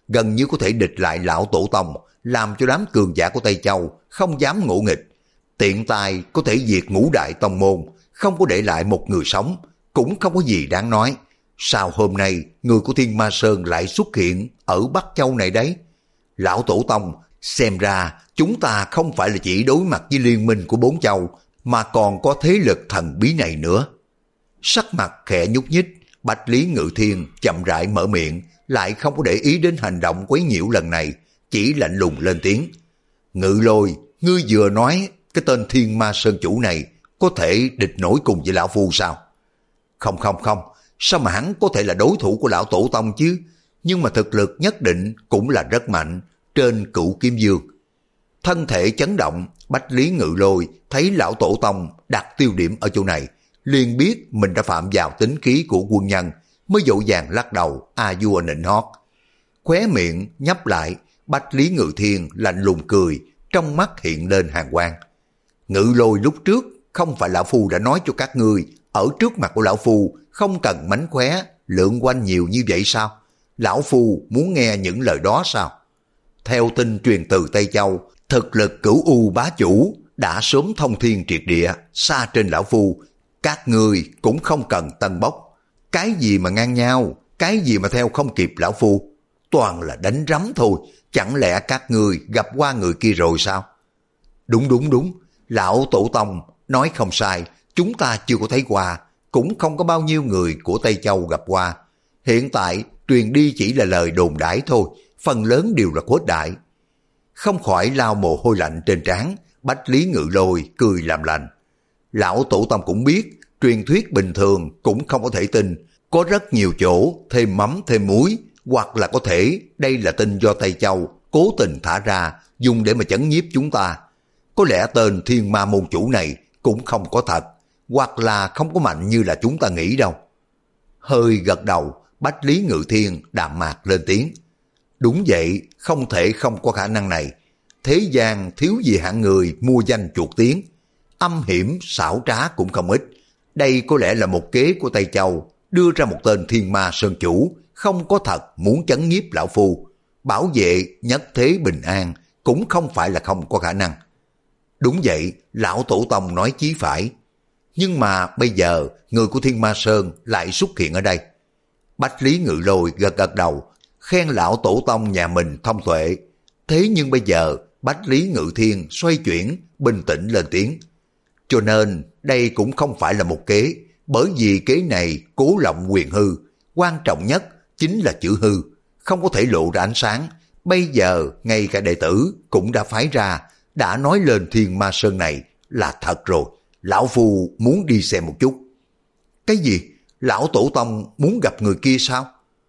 gần như có thể địch lại lão tổ tông, làm cho đám cường giả của Tây Châu không dám ngỗ nghịch. Tiện tay có thể diệt ngũ đại tông môn, không có để lại một người sống, cũng không có gì đáng nói. Sao hôm nay người của Thiên Ma Sơn lại xuất hiện ở Bắc Châu này đấy? Lão tổ tông, xem ra chúng ta không phải là chỉ đối mặt với liên minh của bốn châu, mà còn có thế lực thần bí này nữa. Sắc mặt khẽ nhúc nhích, Bách Lý Ngự Thiên chậm rãi mở miệng, lại không có để ý đến hành động quấy nhiễu lần này, chỉ lạnh lùng lên tiếng. Ngự Lôi, ngươi vừa nói cái tên Thiên Ma Sơn chủ này có thể địch nổi cùng với lão phu sao? Không không không, sao mà hắn có thể là đối thủ của lão tổ tông chứ? Nhưng mà thực lực nhất định cũng là rất mạnh, trên Cửu Kiếm Dương. Thân thể chấn động, Bách Lý Ngự Lôi thấy lão tổ tông đặt tiêu điểm ở chỗ này, liền biết mình đã phạm vào tính khí của quân nhân, mới dỗ dàng lắc đầu a vua nịnh hót. Khóe miệng nhấp lại, Bách Lý Ngự Thiên lạnh lùng cười, trong mắt hiện lên hàn quang. Ngự Lôi lúc trước không phải lão phu đã nói cho các ngươi ở trước mặt của lão phu không cần mánh khóe lượn quanh nhiều như vậy sao? Lão phu muốn nghe những lời đó sao? Theo tin truyền từ Tây Châu, thực lực Cửu U bá chủ đã sớm thông thiên triệt địa, xa trên lão phu. Các ngươi cũng không cần tân bốc. Cái gì mà ngang nhau, cái gì mà theo không kịp lão phu. Toàn là đánh rắm thôi, chẳng lẽ các ngươi gặp qua người kia rồi sao? Đúng đúng đúng, lão tổ tông nói không sai, chúng ta chưa có thấy qua, cũng không có bao nhiêu người của Tây Châu gặp qua. Hiện tại truyền đi chỉ là lời đồn đãi thôi, phần lớn đều là khuếch đại. Không khỏi lao mồ hôi lạnh trên trán, Bách Lý Ngự Lôi cười làm lành. Lão tổ tông cũng biết, truyền thuyết bình thường cũng không có thể tin, có rất nhiều chỗ thêm mắm thêm muối, hoặc là có thể đây là tin do Tây Châu cố tình thả ra, dùng để mà chấn nhiếp chúng ta. Có lẽ tên Thiên Ma môn chủ này cũng không có thật, hoặc là không có mạnh như là chúng ta nghĩ đâu. Hơi gật đầu, Bách Lý Ngự Thiên đạm mạc lên tiếng. Đúng vậy, không thể không có khả năng này. Thế gian thiếu gì hạng người mua danh chuột tiếng, âm hiểm xảo trá cũng không ít. Đây có lẽ là một kế của Tây Châu, đưa ra một tên Thiên Ma Sơn chủ, không có thật muốn chấn nhiếp lão phu. Bảo vệ nhất thế bình an cũng không phải là không có khả năng. Đúng vậy, lão tổ tông nói chí phải. Nhưng mà bây giờ người của Thiên Ma Sơn lại xuất hiện ở đây. Bách Lý Ngự Lôi gật gật đầu, khen lão tổ tông nhà mình thông tuệ. Thế nhưng bây giờ Bách Lý Ngự Thiên xoay chuyển, bình tĩnh lên tiếng. Cho nên đây cũng không phải là một kế, bởi vì kế này cố lộng quyền hư, quan trọng nhất chính là chữ hư, không có thể lộ ra ánh sáng. Bây giờ ngay cả đệ tử cũng đã phái ra, đã nói lên Thiên Ma Sơn này là thật rồi, lão phu muốn đi xem một chút. Cái gì? Lão tổ tông muốn gặp người kia sao?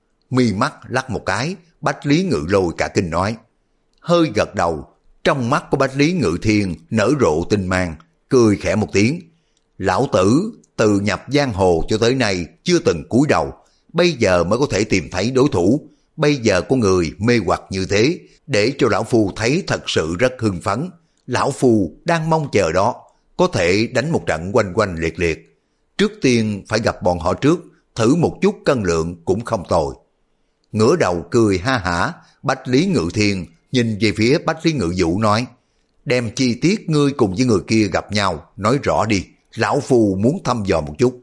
Mi mắt lắc một cái, Bách Lý Ngự Lôi cả kinh nói. Hơi gật đầu, trong mắt của Bách Lý Ngự Thiên nở rộ tinh mang, cười khẽ một tiếng. Lão tử từ nhập giang hồ cho tới nay chưa từng cúi đầu, bây giờ mới có thể tìm thấy đối thủ. Bây giờ có người mê hoặc như thế, để cho lão phu thấy thật sự rất hưng phấn. Lão phu đang mong chờ đó, có thể đánh một trận quanh quanh liệt liệt. Trước tiên phải gặp bọn họ trước, thử một chút cân lượng cũng không tồi. Ngửa đầu cười ha hả, Bách Lý Ngự Thiên nhìn về phía Bách Lý Ngự Vũ nói, đem chi tiết ngươi cùng với người kia gặp nhau, nói rõ đi, lão phu muốn thăm dò một chút.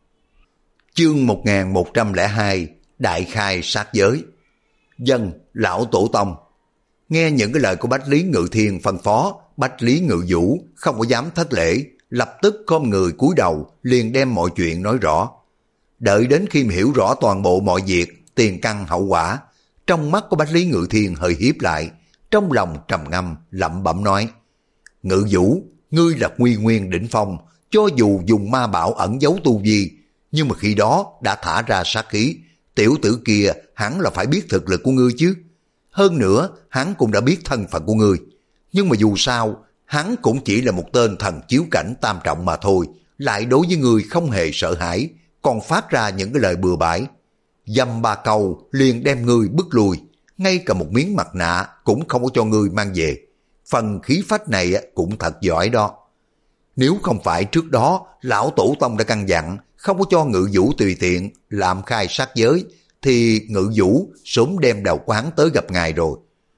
Chương một nghìn một trăm lẻ hai, Đại khai sát giới. Dân, lão tổ tông. Nghe những cái lời của Bách Lý Ngự Thiên phân phó, Bách Lý Ngự Vũ không có dám thất lễ, lập tức khom người cúi đầu, liền đem mọi chuyện nói rõ. Đợi đến khi hiểu rõ toàn bộ mọi việc, tiền căn hậu quả, trong mắt của Bách Lý Ngự Thiên hơi hiếp lại, trong lòng trầm ngâm lẩm bẩm nói: Ngự Vũ, ngươi là Nguy Nguyên đỉnh phong, cho dù dùng ma bảo ẩn giấu tu vi, nhưng mà khi đó đã thả ra sát khí, tiểu tử kia hắn là phải biết thực lực của ngươi chứ. Hơn nữa, hắn cũng đã biết thân phận của ngươi, nhưng mà dù sao, hắn cũng chỉ là một tên thần chiếu cảnh tam trọng mà thôi, lại đối với ngươi không hề sợ hãi, còn phát ra những cái lời bừa bãi. Dăm ba câu liền đem ngươi bức lùi, ngay cả một miếng mặt nạ cũng không có cho ngươi mang về. Phần khí phách này cũng thật giỏi đó. Nếu không phải trước đó lão tổ tông đã căn dặn không có cho Ngự Vũ tùy tiện làm khai sát giới, thì Ngự Vũ sớm đem đầu của hắn tới gặp ngài rồi.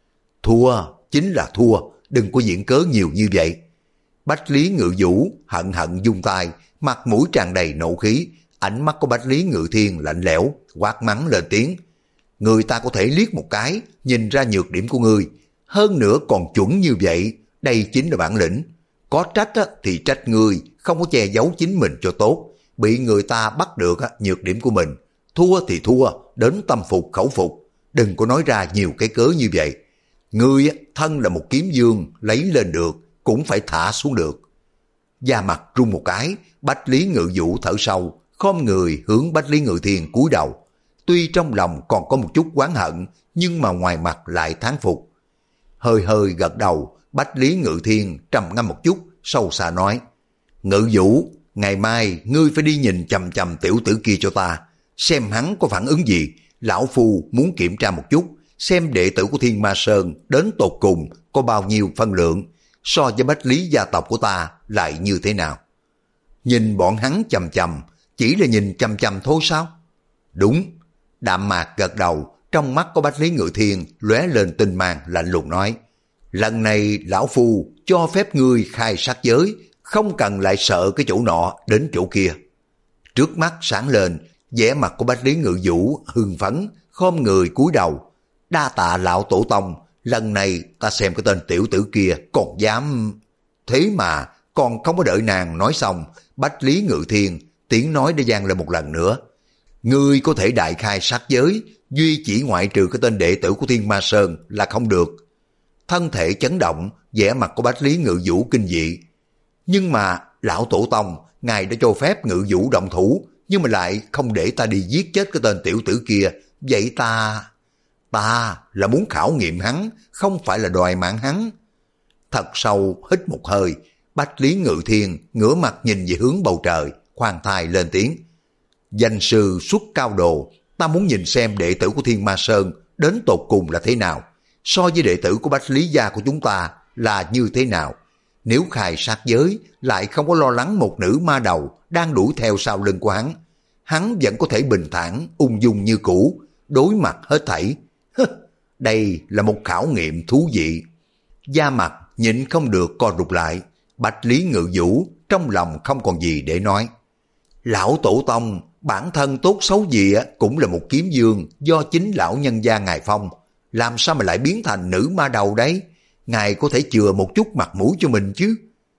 Thua, chính là thua, đừng có diễn cớ nhiều như vậy. Bách Lý Ngự Vũ hận hận dung tay, mặt mũi tràn đầy nộ khí, ánh mắt của Bách Lý Ngự Thiên lạnh lẽo, quát mắng lên tiếng. Người ta có thể liếc một cái, nhìn ra nhược điểm của ngươi, hơn nữa còn chuẩn như vậy, đây chính là bản lĩnh. Có trách á, thì trách ngươi, không có che giấu chính mình cho tốt, bị người ta bắt được á, nhược điểm của mình. Thua thì thua, đến tâm phục khẩu phục, đừng có nói ra nhiều cái cớ như vậy. Ngươi á, thân là một kiếm dương, lấy lên được, cũng phải thả xuống được. Da mặt rung một cái, Bách Lý Ngự Vũ thở sâu, khom người hướng Bách Lý Ngự Thiên cúi đầu. Tuy trong lòng còn có một chút oán hận, nhưng mà ngoài mặt lại thán phục. Hơi hơi gật đầu, Bách Lý Ngự Thiên trầm ngâm một chút, sâu xa nói. Ngự Vũ, ngày mai ngươi phải đi nhìn chằm chằm tiểu tử kia cho ta, xem hắn có phản ứng gì. Lão Phu muốn kiểm tra một chút, xem đệ tử của Thiên Ma Sơn đến tột cùng có bao nhiêu phân lượng, so với Bách Lý gia tộc của ta lại như thế nào. Nhìn bọn hắn chằm chằm, chỉ là nhìn chằm chằm thôi sao? Đúng. Đạm Mạc gật đầu, trong mắt của Bách Lý Ngự Thiên lóe lên tinh mang, lạnh lùng nói. Lần này lão Phu cho phép ngươi khai sát giới, không cần lại sợ cái chỗ nọ đến chỗ kia. Trước mắt sáng lên, vẻ mặt của Bách Lý Ngự Vũ hưng phấn, khom người cúi đầu. Đa tạ lão tổ tông, lần này ta xem cái tên tiểu tử kia còn dám... Thế mà còn không có đợi nàng nói xong, Bách Lý Ngự Thiên tiếng nói đã vang lên một lần nữa. Ngươi có thể đại khai sát giới, duy chỉ ngoại trừ cái tên đệ tử của Thiên Ma Sơn là không được. Thân thể chấn động, vẻ mặt của Bách Lý Ngự Vũ kinh dị. Nhưng mà lão tổ tông, ngài đã cho phép Ngự Vũ động thủ, nhưng mà lại không để ta đi giết chết cái tên tiểu tử kia. Vậy ta... Ta là muốn khảo nghiệm hắn, không phải là đòi mạng hắn. Thật sâu hít một hơi, Bách Lý Ngự Thiên ngửa mặt nhìn về hướng bầu trời, khoan thai lên tiếng. Danh sư xuất cao đồ, ta muốn nhìn xem đệ tử của Thiên Ma Sơn đến tột cùng là thế nào, so với đệ tử của Bách Lý gia của chúng ta là như thế nào. Nếu khai sát giới lại không có lo lắng một nữ ma đầu đang đuổi theo sau lưng của hắn, hắn vẫn có thể bình thản ung dung như cũ, đối mặt hết thảy. Đây là một khảo nghiệm thú vị. Da mặt nhịn không được co rụt lại, Bách Lý Ngự Vũ trong lòng không còn gì để nói. Lão tổ tông, bản thân tốt xấu gì cũng là một kiếm dương do chính lão nhân gia ngài phong, làm sao mà lại biến thành nữ ma đầu đấy? Ngài có thể chừa một chút mặt mũi cho mình chứ.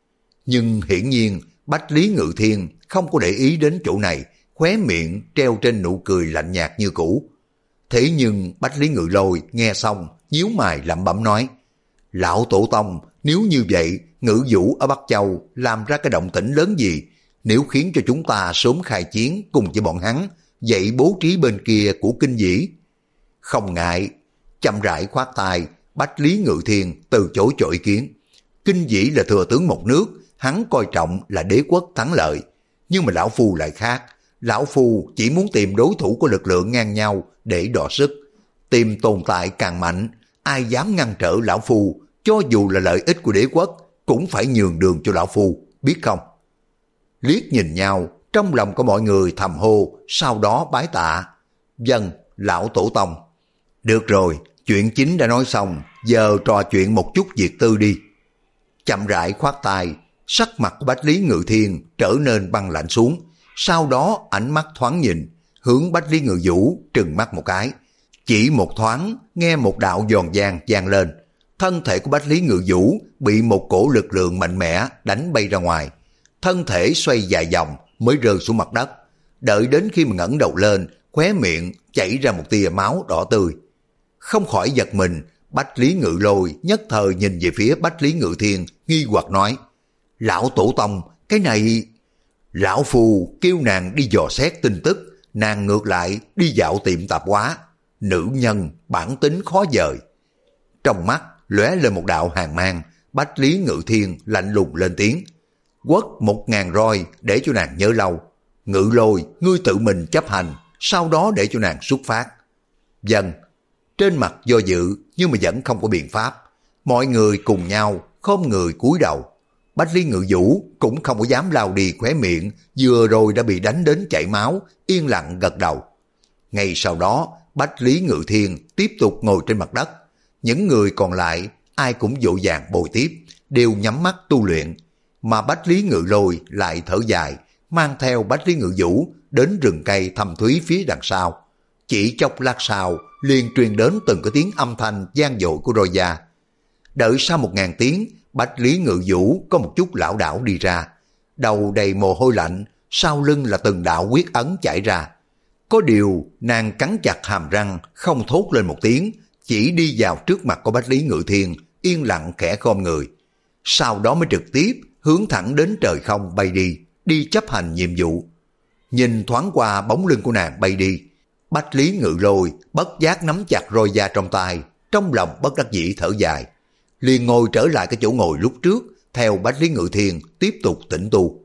Nhưng hiển nhiên Bách Lý Ngự Thiên không có để ý đến chỗ này, khóe miệng treo trên nụ cười lạnh nhạt như cũ. Thế nhưng Bách Lý Ngự Lôi nghe xong, nhíu mày lẩm bẩm nói. Lão tổ tông, nếu như vậy, Ngự Vũ ở Bắc Châu làm ra cái động tĩnh lớn gì? Nếu khiến cho chúng ta sớm khai chiến cùng với bọn hắn, vậy bố trí bên kia của Kinh Dĩ. Không ngại, chậm rãi khoát tay, Bách Lý Ngự Thiên từ chối cho ý kiến. Kinh Dĩ là thừa tướng một nước, hắn coi trọng là đế quốc thắng lợi. Nhưng mà lão phu lại khác, lão phu chỉ muốn tìm đối thủ có lực lượng ngang nhau để đọ sức. Tìm tồn tại càng mạnh, ai dám ngăn trở lão phu, cho dù là lợi ích của đế quốc, cũng phải nhường đường cho lão phu, biết không? Liếc nhìn nhau, trong lòng của mọi người thầm hô, sau đó bái tạ. Vâng, lão tổ tông. Được rồi, chuyện chính đã nói xong, giờ trò chuyện một chút việc tư đi. Chậm rãi khoát tay, sắc mặt của Bách Lý Ngự Thiên trở nên băng lạnh xuống, sau đó ánh mắt thoáng nhìn, hướng Bách Lý Ngự Vũ trừng mắt một cái. Chỉ một thoáng, nghe một đạo giòn vang vang lên, thân thể của Bách Lý Ngự Vũ bị một cổ lực lượng mạnh mẽ đánh bay ra ngoài. Thân thể xoay dài vòng mới rơi xuống mặt đất. Đợi đến khi mà ngẩng đầu lên, khóe miệng chảy ra một tia máu đỏ tươi. Không khỏi giật mình, Bách Lý Ngự Lôi nhất thời nhìn về phía Bách Lý Ngự Thiên, nghi hoặc nói. Lão tổ tông, cái này... Lão phu kêu nàng đi dò xét tin tức, nàng ngược lại đi dạo tiệm tạp hóa. Nữ nhân bản tính khó dời. Trong mắt lóe lên một đạo hàn mang, Bách Lý Ngự Thiên lạnh lùng lên tiếng. Quất một ngàn roi để cho nàng nhớ lâu. Ngự Lôi, ngươi tự mình chấp hành, sau đó để cho nàng xuất phát. Vâng. Trên mặt do dự nhưng mà vẫn không có biện pháp. Mọi người cùng nhau khom người cúi đầu. Bách Lý Ngự Vũ cũng không có dám lao đi khóe miệng, vừa rồi đã bị đánh đến chảy máu, yên lặng gật đầu. Ngay sau đó, Bách Lý Ngự Thiên tiếp tục ngồi trên mặt đất. Những người còn lại ai cũng vội vàng bồi tiếp, đều nhắm mắt tu luyện. Mà Bách Lý Ngự Lôi lại thở dài, mang theo Bách Lý Ngự Vũ đến rừng cây thâm thúy phía đằng sau. Chỉ chốc lát sau, liền truyền đến từng cái tiếng âm thanh vang dội của roi da. Đợi sau một ngàn tiếng, Bách Lý Ngự Vũ có một chút lảo đảo đi ra. Đầu đầy mồ hôi lạnh, sau lưng là từng đạo huyết ấn chảy ra. Có điều, nàng cắn chặt hàm răng, không thốt lên một tiếng, chỉ đi vào trước mặt của Bách Lý Ngự Thiên, yên lặng khẽ khom người. Sau đó mới trực tiếp hướng thẳng đến trời không bay đi, đi chấp hành nhiệm vụ. Nhìn thoáng qua bóng lưng của nàng bay đi, Bách Lý Ngự Lôi bất giác nắm chặt roi da trong tay, trong lòng bất đắc dĩ thở dài, liền ngồi trở lại cái chỗ ngồi lúc trước, theo Bách Lý Ngự Thiên tiếp tục tĩnh tu.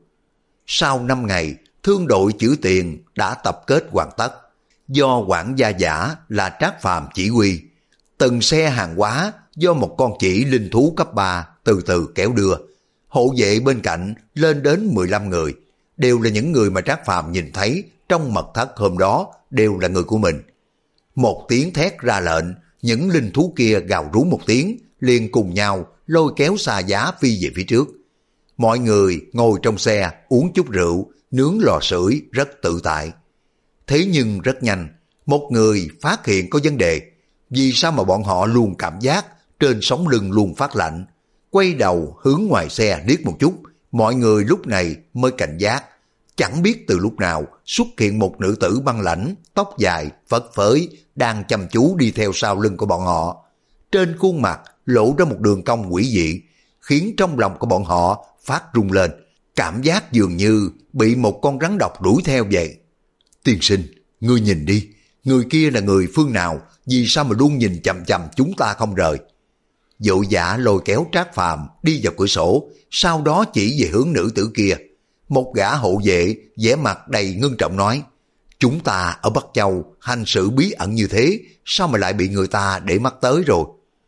Sau năm ngày, thương đội chữ tiền đã tập kết hoàn tất, do quản gia giả là Trác Phàm chỉ huy. Từng xe hàng hóa do một con chỉ linh thú cấp ba từ từ kéo đưa, hộ vệ bên cạnh lên đến mười lăm người, đều là những người mà Trác Phàm nhìn thấy trong mật thất hôm đó, đều là người của mình. Một tiếng thét ra lệnh, những linh thú kia gào rú một tiếng, liền cùng nhau lôi kéo xà giá phi về phía trước. Mọi người ngồi trong xe uống chút rượu, nướng lò sưởi rất tự tại. Thế nhưng rất nhanh, một người phát hiện có vấn đề. Vì sao mà bọn họ luôn cảm giác trên sống lưng luôn phát lạnh? Quay đầu hướng ngoài xe liếc một chút, mọi người lúc này mới cảnh giác. Chẳng biết từ lúc nào xuất hiện một nữ tử băng lãnh, tóc dài, phất phới, đang chăm chú đi theo sau lưng của bọn họ. Trên khuôn mặt lộ ra một đường cong quỷ dị, khiến trong lòng của bọn họ phát rung lên, cảm giác dường như bị một con rắn độc đuổi theo vậy. Tiên sinh, ngươi nhìn đi, người kia là người phương nào, vì sao mà luôn nhìn chằm chằm chúng ta không rời? Vội vã lôi kéo Trác Phàm đi vào cửa sổ, sau đó chỉ về hướng nữ tử kia. Một gã hộ vệ vẻ mặt đầy ngưng trọng nói, chúng ta ở Bắc Châu hành sự bí ẩn như thế, sao mà lại bị người ta để mắt tới rồi?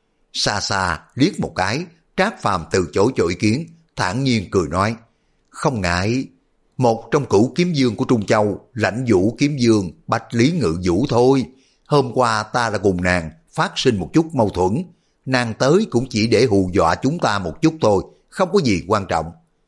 Xa xa liếc một cái, Trác Phàm từ chối cho ý kiến, thản nhiên cười nói, không ngại, một trong cửu kiếm dương của Trung Châu, Lãnh Vũ kiếm dương Bách Lý Ngự Vũ thôi. Hôm qua ta đã cùng nàng phát sinh một chút mâu thuẫn, nàng tới cũng chỉ để hù dọa chúng ta một chút thôi, không có gì quan trọng.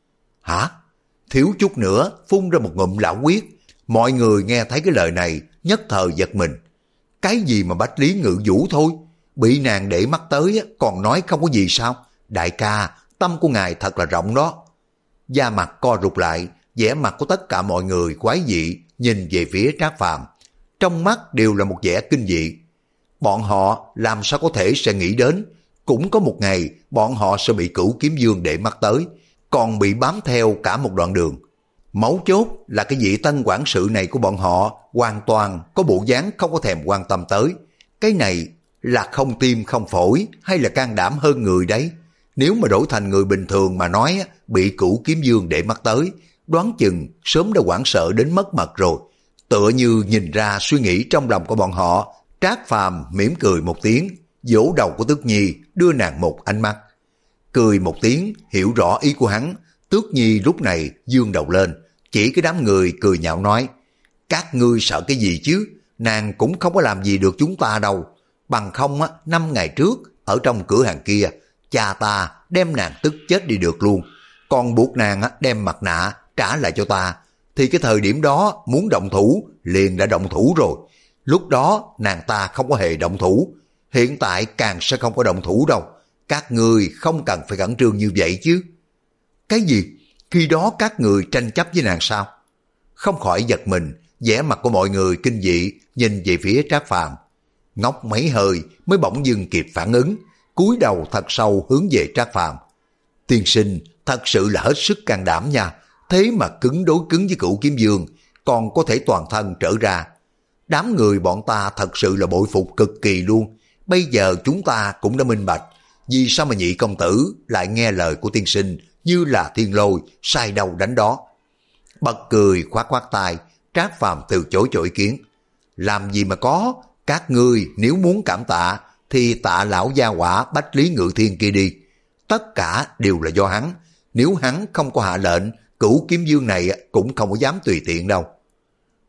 Hả? Thiếu chút nữa phun ra một ngụm lão huyết. Mọi người nghe thấy cái lời này nhất thời giật mình. Cái gì mà Bách Lý Ngự Vũ thôi, bị nàng để mắt tới còn nói không có gì sao? Đại ca, tâm của ngài thật là rộng đó. Da mặt co rụt lại, vẻ mặt của tất cả mọi người quái dị nhìn về phía Trác Phàm, trong mắt đều là một vẻ kinh dị. Bọn họ làm sao có thể sẽ nghĩ đến, cũng có một ngày bọn họ sẽ bị Cửu Kiếm Dương để mắt tới, còn bị bám theo cả một đoạn đường. Mấu chốt là cái vị tân quản sự này của bọn họ hoàn toàn có bộ dáng không có thèm quan tâm tới. Cái này là không tim không phổi hay là can đảm hơn người đấy? Nếu mà đổi thành người bình thường mà nói bị Cửu Kiếm Dương để mắt tới, đoán chừng sớm đã hoảng sợ đến mất mật rồi. Tựa như nhìn ra suy nghĩ trong lòng của bọn họ, Trác Phàm mỉm cười một tiếng, vỗ đầu của Tước Nhi, đưa nàng một ánh mắt. Cười một tiếng, hiểu rõ ý của hắn, Tước Nhi lúc này dương đầu lên, chỉ cái đám người cười nhạo nói, các ngươi sợ cái gì chứ, nàng cũng không có làm gì được chúng ta đâu. Bằng không á, năm ngày trước, ở trong cửa hàng kia, cha ta đem nàng tức chết đi được luôn, còn buộc nàng á, đem mặt nạ trả lại cho ta, thì cái thời điểm đó muốn động thủ liền đã động thủ rồi. Lúc đó nàng ta không có hề động thủ, hiện tại càng sẽ không có động thủ đâu. Các người không cần phải khẩn trương như vậy chứ. Cái gì? Khi đó các người tranh chấp với nàng sao? Không khỏi giật mình, vẻ mặt của mọi người kinh dị nhìn về phía Trác Phàm. Ngốc mấy hơi mới bỗng dưng kịp phản ứng, cúi đầu thật sâu hướng về Trác Phàm. Tiên sinh thật sự là hết sức can đảm nha, thế mà cứng đối cứng với Cửu Kiếm Dương, còn có thể toàn thân trở ra. Đám người bọn ta thật sự là bội phục cực kỳ luôn. Bây giờ chúng ta cũng đã minh bạch, vì sao mà nhị công tử lại nghe lời của tiên sinh như là thiên lôi, sai đâu đánh đó. Bật cười khoát khoát tay, Trác Phàm từ chối cho ý kiến. Làm gì mà có, các ngươi nếu muốn cảm tạ thì tạ lão gia hỏa Bách Lý Ngự Thiên kia đi. Tất cả đều là do hắn, nếu hắn không có hạ lệnh, Cửu Kiếm Dương này cũng không có dám tùy tiện đâu.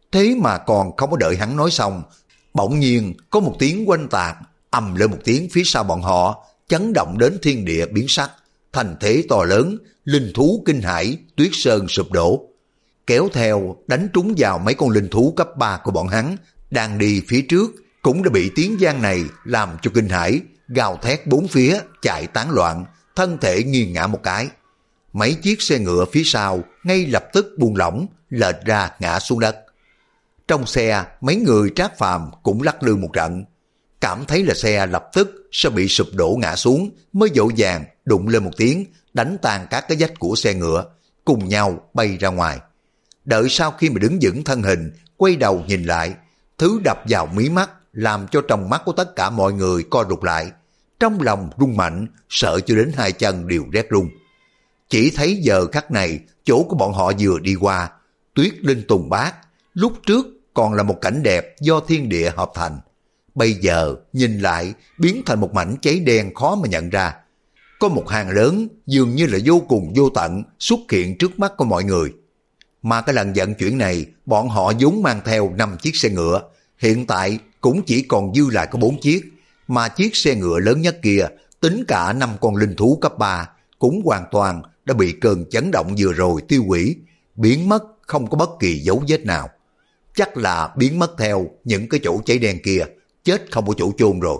Thế mà còn không có đợi hắn nói xong, bỗng nhiên có một tiếng oanh tạc, ầm lên một tiếng phía sau bọn họ, chấn động đến thiên địa biến sắc, thành thế to lớn, linh thú kinh hãi, tuyết sơn sụp đổ. Kéo theo đánh trúng vào mấy con linh thú cấp ba của bọn hắn, đang đi phía trước, cũng đã bị tiếng vang này làm cho kinh hãi, gào thét bốn phía, chạy tán loạn, thân thể nghiêng ngã một cái. Mấy chiếc xe ngựa phía sau ngay lập tức buông lỏng, lệch ra ngã xuống đất. Trong xe, mấy người Trác Phàm cũng lắc lư một trận, cảm thấy là xe lập tức sẽ bị sụp đổ ngã xuống, mới dỗ dàng đụng lên một tiếng, đánh tan các cái vách của xe ngựa, cùng nhau bay ra ngoài. Đợi sau khi mà đứng vững thân hình, quay đầu nhìn lại, thứ đập vào mí mắt làm cho trong mắt của tất cả mọi người co rụt lại, trong lòng rung mạnh, sợ cho đến hai chân đều rét run. Chỉ thấy giờ khắc này, chỗ của bọn họ vừa đi qua, tuyết linh tùng bát, lúc trước còn là một cảnh đẹp do thiên địa hợp thành. Bây giờ nhìn lại biến thành một mảnh cháy đen khó mà nhận ra. Có một hang lớn dường như là vô cùng vô tận xuất hiện trước mắt của mọi người. Mà cái lần vận chuyển này, bọn họ vốn mang theo năm chiếc xe ngựa, hiện tại cũng chỉ còn dư lại có bốn chiếc, mà chiếc xe ngựa lớn nhất kia, tính cả năm con linh thú cấp ba, cũng hoàn toàn đã bị cơn chấn động vừa rồi tiêu hủy, biến mất không có bất kỳ dấu vết nào. Chắc là biến mất theo những cái chỗ cháy đen kia, chết không có chỗ chôn rồi.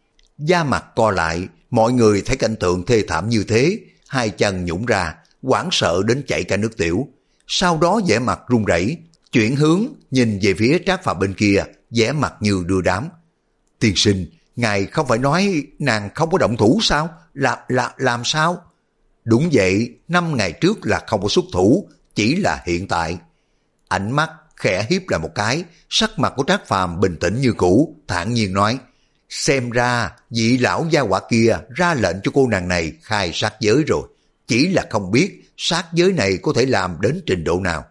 Da mặt co lại, mọi người thấy cảnh tượng thê thảm như thế, hai chân nhũn ra, hoảng sợ đến chảy cả nước tiểu. Sau đó vẻ mặt run rẩy, chuyển hướng nhìn về phía Trác Phàm bên kia, vẻ mặt như đưa đám. Tiên sinh, ngài không phải nói nàng không có động thủ sao? Là, là, làm sao? Đúng vậy, năm ngày trước là không có xuất thủ, chỉ là hiện tại. Ánh mắt khẽ hiếp lại một cái, sắc mặt của Trác Phàm bình tĩnh như cũ, thản nhiên nói, xem ra vị lão gia hỏa kia ra lệnh cho cô nàng này khai sát giới rồi, chỉ là không biết sát giới này có thể làm đến trình độ nào.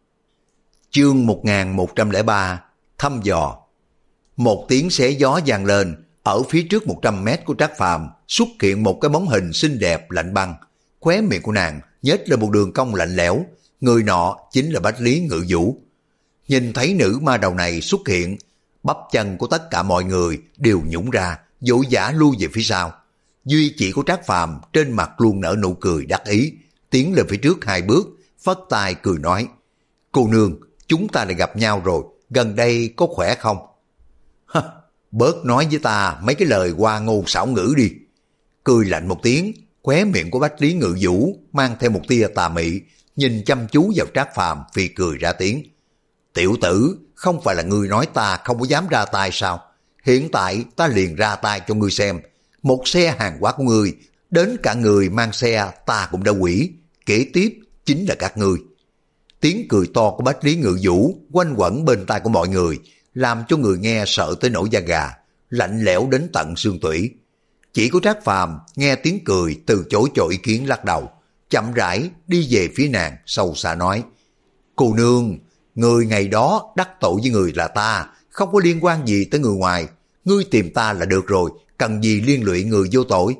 Chương một nghìn một trăm lẻ ba, thăm dò. Một tiếng xé gió vang lên, ở phía trước một trăm mét của Trác Phàm xuất hiện một cái bóng hình xinh đẹp lạnh băng, khóe miệng của nàng nhếch lên một đường cong lạnh lẽo, người nọ chính là Bách Lý Ngự Vũ. Nhìn thấy nữ ma đầu này xuất hiện, bắp chân của tất cả mọi người đều nhũn ra, vội vã lui về phía sau. Duy chỉ của Trác Phàm trên mặt luôn nở nụ cười đắc ý, tiến lên phía trước hai bước, phất tay cười nói, cô nương, chúng ta lại gặp nhau rồi, gần đây có khỏe không? Hả, bớt nói với ta mấy cái lời hoa ngôn xảo ngữ đi. Cười lạnh một tiếng, khóe miệng của Bách Lý Ngự Vũ mang theo một tia tà mị, nhìn chăm chú vào Trác Phàm phì cười ra tiếng. Tiểu tử, không phải là ngươi nói ta không có dám ra tay sao? Hiện tại ta liền ra tay cho ngươi xem. Một xe hàng hóa của ngươi, đến cả người mang xe ta cũng đã hủy. Kế tiếp chính là các ngươi. Tiếng cười to của Bách Lý Ngự Vũ quanh quẩn bên tai của mọi người, làm cho người nghe sợ tới nổi da gà, lạnh lẽo đến tận xương tủy. Chỉ có Trác Phàm nghe tiếng cười từ chối cho ý kiến lắc đầu, chậm rãi đi về phía nàng, sâu xa nói, cô nương, người ngày đó đắc tội với người là ta, không có liên quan gì tới người ngoài, ngươi tìm ta là được rồi, cần gì liên lụy người vô tội?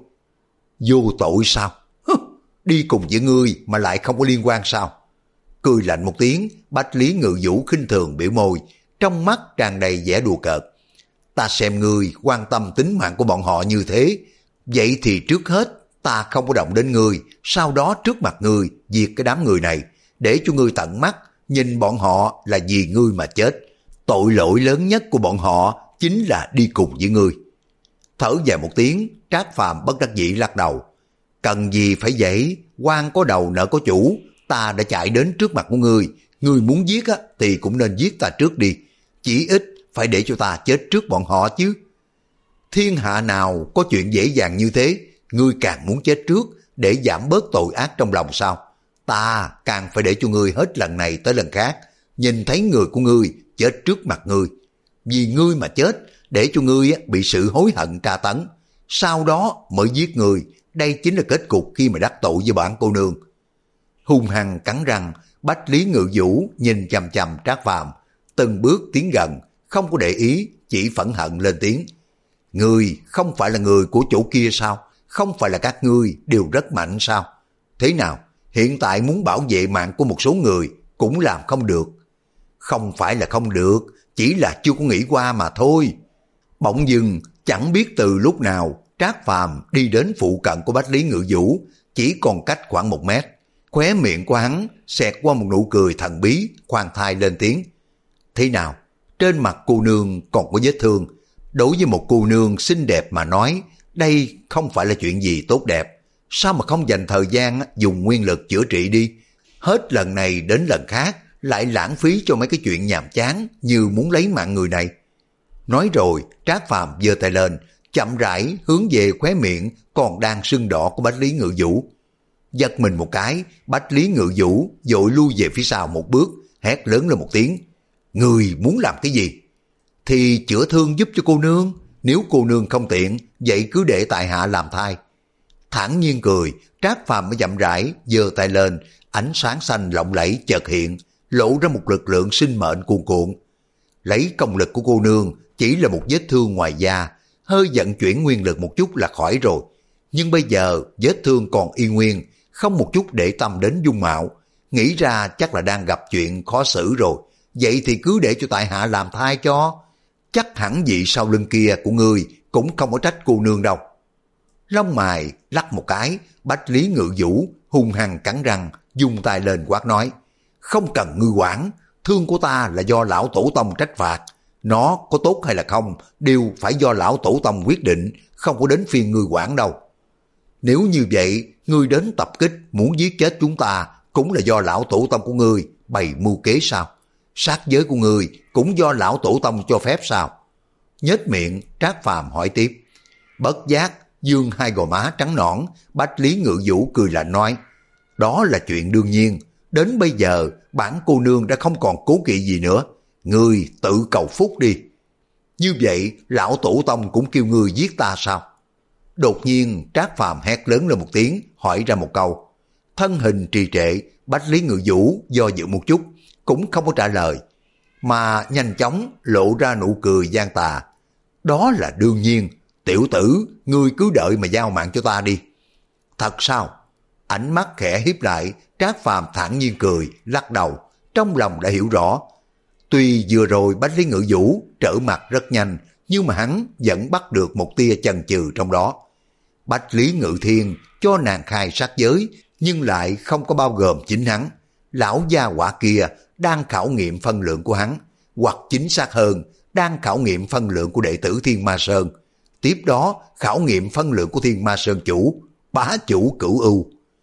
Vô tội sao? Hứ, đi cùng với ngươi mà lại không có liên quan sao? Cười lạnh một tiếng, Bách Lý Ngự Vũ khinh thường biểu môi, trong mắt tràn đầy vẻ đùa cợt. Ta xem ngươi quan tâm tính mạng của bọn họ như thế, vậy thì trước hết ta không có động đến ngươi, sau đó trước mặt ngươi diệt cái đám người này, để cho ngươi tận mắt nhìn bọn họ là vì ngươi mà chết. Tội lỗi lớn nhất của bọn họ chính là đi cùng với ngươi. Thở dài một tiếng, Trác Phàm bất đắc dĩ lắc đầu. Cần gì phải vậy, quan có đầu nợ có chủ, ta đã chạy đến trước mặt của ngươi, ngươi muốn giết á thì cũng nên giết ta trước đi, chỉ ít phải để cho ta chết trước bọn họ chứ. Thiên hạ nào có chuyện dễ dàng như thế, ngươi càng muốn chết trước để giảm bớt tội ác trong lòng sao? Ta càng phải để cho ngươi hết lần này tới lần khác, nhìn thấy người của ngươi chết trước mặt ngươi. Vì ngươi mà chết, để cho ngươi bị sự hối hận tra tấn, sau đó mới giết ngươi, đây chính là kết cục khi mà đắc tội với bản cô nương. Hung hăng cắn răng, Bách Lý Ngự Vũ nhìn chằm chằm Trác Phàm, từng bước tiến gần, không có để ý, chỉ phẫn hận lên tiếng. Ngươi không phải là người của chỗ kia sao? Không phải là các ngươi đều rất mạnh sao? Thế nào, hiện tại muốn bảo vệ mạng của một số người cũng làm không được. Không phải là không được, chỉ là chưa có nghĩ qua mà thôi. Bỗng dưng, chẳng biết từ lúc nào, Trác Phàm đi đến phụ cận của Bách Lý Ngự Vũ, chỉ còn cách khoảng một mét. Khóe miệng của hắn xẹt qua một nụ cười thần bí, khoan thai lên tiếng. Thế nào? Trên mặt cô nương còn có vết thương. Đối với một cô nương xinh đẹp mà nói, đây không phải là chuyện gì tốt đẹp. Sao mà không dành thời gian dùng nguyên lực chữa trị đi? Hết lần này đến lần khác, lại lãng phí cho mấy cái chuyện nhàm chán như muốn lấy mạng người này. Nói rồi, Trác Phàm giơ tay lên, chậm rãi hướng về khóe miệng còn đang sưng đỏ của Bách Lý Ngự Vũ. Giật mình một cái, Bách Lý Ngự Vũ vội lui về phía sau một bước, hét lớn lên một tiếng. Người muốn làm cái gì? Thì chữa thương giúp cho cô nương, nếu cô nương không tiện, vậy cứ để tại hạ làm thay. Thản nhiên cười, Trác Phàm mới chậm rãi giơ tay lên, ánh sáng xanh lộng lẫy chợt hiện, lộ ra một lực lượng sinh mệnh cuồn cuộn. Lấy công lực của cô nương chỉ là một vết thương ngoài da, hơi vận chuyển nguyên lực một chút là khỏi rồi. Nhưng bây giờ vết thương còn y nguyên, không một chút để tâm đến dung mạo, nghĩ ra chắc là đang gặp chuyện khó xử rồi. Vậy thì cứ để cho tại hạ làm thai cho. Chắc hẳn vị sau lưng kia của ngươi cũng không có trách cô nương đâu. Lông mày lắc một cái, Bách Lý Ngự Vũ hung hăng cắn răng, dùng tay lên quát nói. Không cần ngươi quản, thương của ta là do lão tổ tông trách phạt. Nó có tốt hay là không, đều phải do lão tổ tông quyết định, không có đến phiên ngươi quản đâu. Nếu như vậy, ngươi đến tập kích muốn giết chết chúng ta, cũng là do lão tổ tông của ngươi bày mưu kế sao? Sát giới của ngươi cũng do lão tổ tông cho phép sao? Nhếch miệng, Trác Phàm hỏi tiếp. Bất giác, dương hai gò má trắng nõn, Bách Lý Ngự Vũ cười lạnh nói. Đó là chuyện đương nhiên, đến bây giờ bản cô nương đã không còn cố kỵ gì nữa. Ngươi tự cầu phúc đi. Như vậy, lão tổ tông cũng kêu ngươi giết ta sao? Đột nhiên, Trác Phàm hét lớn lên một tiếng, hỏi ra một câu. Thân hình trì trệ, Bách Lý Ngự Vũ do dự một chút, cũng không có trả lời, mà nhanh chóng lộ ra nụ cười gian tà. Đó là đương nhiên, tiểu tử, ngươi cứ đợi mà giao mạng cho ta đi. Thật sao? Ánh mắt khẽ híp lại, Trác Phàm thản nhiên cười, lắc đầu, trong lòng đã hiểu rõ. Tuy vừa rồi Bách Lý Ngự Vũ trở mặt rất nhanh, nhưng mà hắn vẫn bắt được một tia chần chừ trong đó. Bách Lý Ngự Thiên cho nàng khai sát giới, nhưng lại không có bao gồm chính hắn. Lão gia hỏa kia đang khảo nghiệm phân lượng của hắn, hoặc chính xác hơn, đang khảo nghiệm phân lượng của đệ tử Thiên Ma Sơn. Tiếp đó khảo nghiệm phân lượng của Thiên Ma Sơn chủ, bá chủ Cửu Ưu.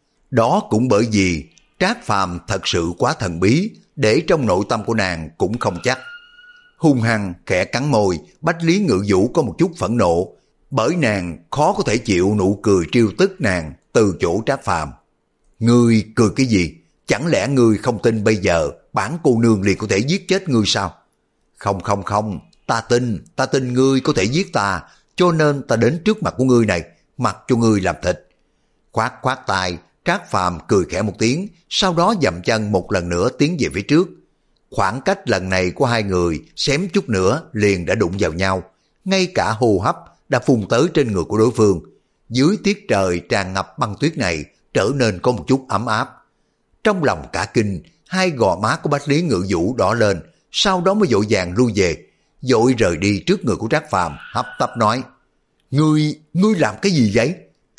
Đó cũng bởi vì Trác Phàm thật sự quá thần bí, để trong nội tâm của nàng cũng không chắc. Hung hăng khẽ cắn môi, Bách Lý Ngự Vũ có một chút phẫn nộ, bởi nàng khó có thể chịu nụ cười trêu tức nàng từ chỗ Trác Phàm. Ngươi cười cái gì? Chẳng lẽ ngươi không tin bây giờ bản cô nương liền có thể giết chết ngươi sao? Không không không, ta tin, ta tin ngươi có thể giết ta, cho nên ta đến trước mặt của ngươi này, mặc cho ngươi làm thịt. Khoát khoát tay, Trác Phàm cười khẽ một tiếng, sau đó dậm chân một lần nữa tiến về phía trước. Khoảng cách lần này của hai người xém chút nữa liền đã đụng vào nhau, ngay cả hô hấp đã phun tới trên người của đối phương. Dưới tiết trời tràn ngập băng tuyết này trở nên có một chút ấm áp. Trong lòng cả kinh, hai gò má của Bách Lý Ngự Vũ đỏ lên, sau đó mới vội vàng lui về, vội rời đi trước người của Trác Phàm, hấp tấp nói. Ngươi, ngươi làm cái gì vậy?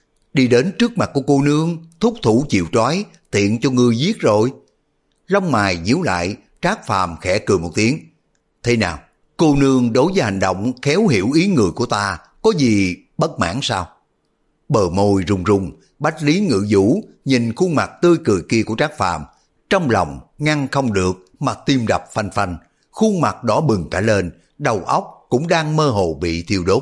Đi đến trước mặt của cô nương, thúc thủ chịu trói, tiện cho ngươi giết rồi. Lông mày nhíu lại, Trác Phàm khẽ cười một tiếng. Thế nào, cô nương đối với hành động khéo hiểu ý người của ta, có gì bất mãn sao? Bờ môi run run, Bách Lý Ngự Vũ nhìn khuôn mặt tươi cười kia của Trác Phàm, trong lòng ngăn không được mà tim đập phanh phanh, khuôn mặt đỏ bừng cả lên, đầu óc cũng đang mơ hồ bị thiêu đốt.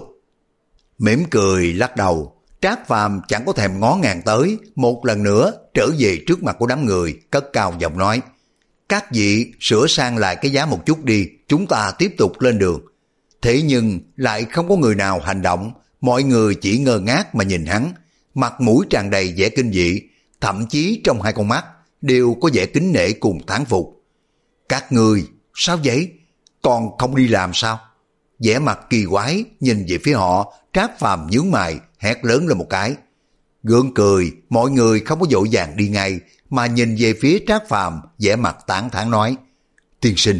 Mỉm cười lắc đầu, Trác Phàm chẳng có thèm ngó ngàng tới, một lần nữa trở về trước mặt của đám người, cất cao giọng nói. Các vị sửa sang lại cái giá một chút đi, chúng ta tiếp tục lên đường. Thế nhưng lại không có người nào hành động, mọi người chỉ ngơ ngác mà nhìn hắn, mặt mũi tràn đầy vẻ kinh dị, thậm chí trong hai con mắt đều có vẻ kính nể cùng thán phục. Các người, sao vậy? Còn không đi làm sao? Vẻ mặt kỳ quái nhìn về phía họ, Trác Phàm nhướng mày, hét lớn lên một cái. Gượng cười, mọi người không có vội vàng đi ngay, mà nhìn về phía Trác Phàm, vẻ mặt tán thán nói. Tiên sinh,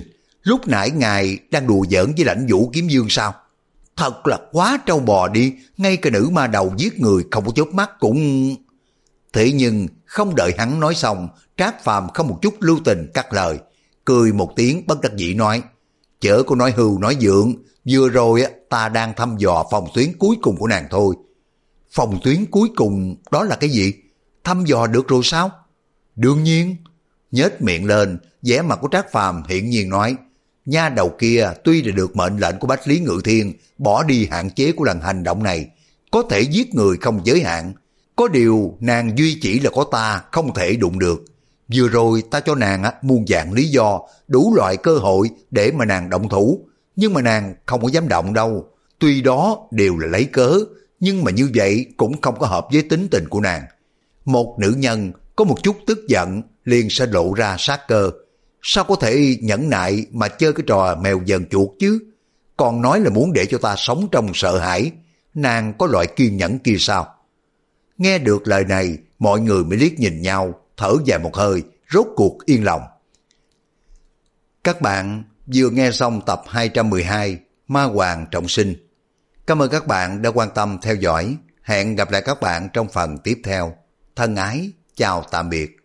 lúc nãy ngài đang đùa giỡn với Lãnh Vũ Kiếm Dương sao? Thật là quá trâu bò đi, ngay cả nữ ma đầu giết người không có chớp mắt cũng... Thế nhưng không đợi hắn nói xong, Trác Phàm không một chút lưu tình cắt lời, cười một tiếng bất đắc dĩ nói, chớ có nói hưu nói dượng, vừa rồi ta đang thăm dò phòng tuyến cuối cùng của nàng thôi. Phòng tuyến cuối cùng đó là cái gì? Thăm dò được rồi sao? Đương nhiên. Nhếch miệng lên, vẻ mặt của Trác Phàm hiển nhiên nói, nha đầu kia tuy là được mệnh lệnh của Bách Lý Ngự Thiên bỏ đi hạn chế của lần hành động này, có thể giết người không giới hạn. Có điều nàng duy chỉ là có ta không thể đụng được. Vừa rồi ta cho nàng muôn dạng lý do, đủ loại cơ hội để mà nàng động thủ, nhưng mà nàng không có dám động đâu. Tuy đó đều là lấy cớ, nhưng mà như vậy cũng không có hợp với tính tình của nàng. Một nữ nhân có một chút tức giận liền sẽ lộ ra sát cơ. Sao có thể nhẫn nại mà chơi cái trò mèo dần chuột chứ? Còn nói là muốn để cho ta sống trong sợ hãi, nàng có loại kiên nhẫn kia sao? Nghe được lời này, mọi người mới liếc nhìn nhau, thở dài một hơi, rốt cuộc yên lòng. Các bạn vừa nghe xong tập hai trăm mười hai Ma Hoàng Trọng Sinh. Cảm ơn các bạn đã quan tâm theo dõi. Hẹn gặp lại các bạn trong phần tiếp theo. Thân ái, chào tạm biệt.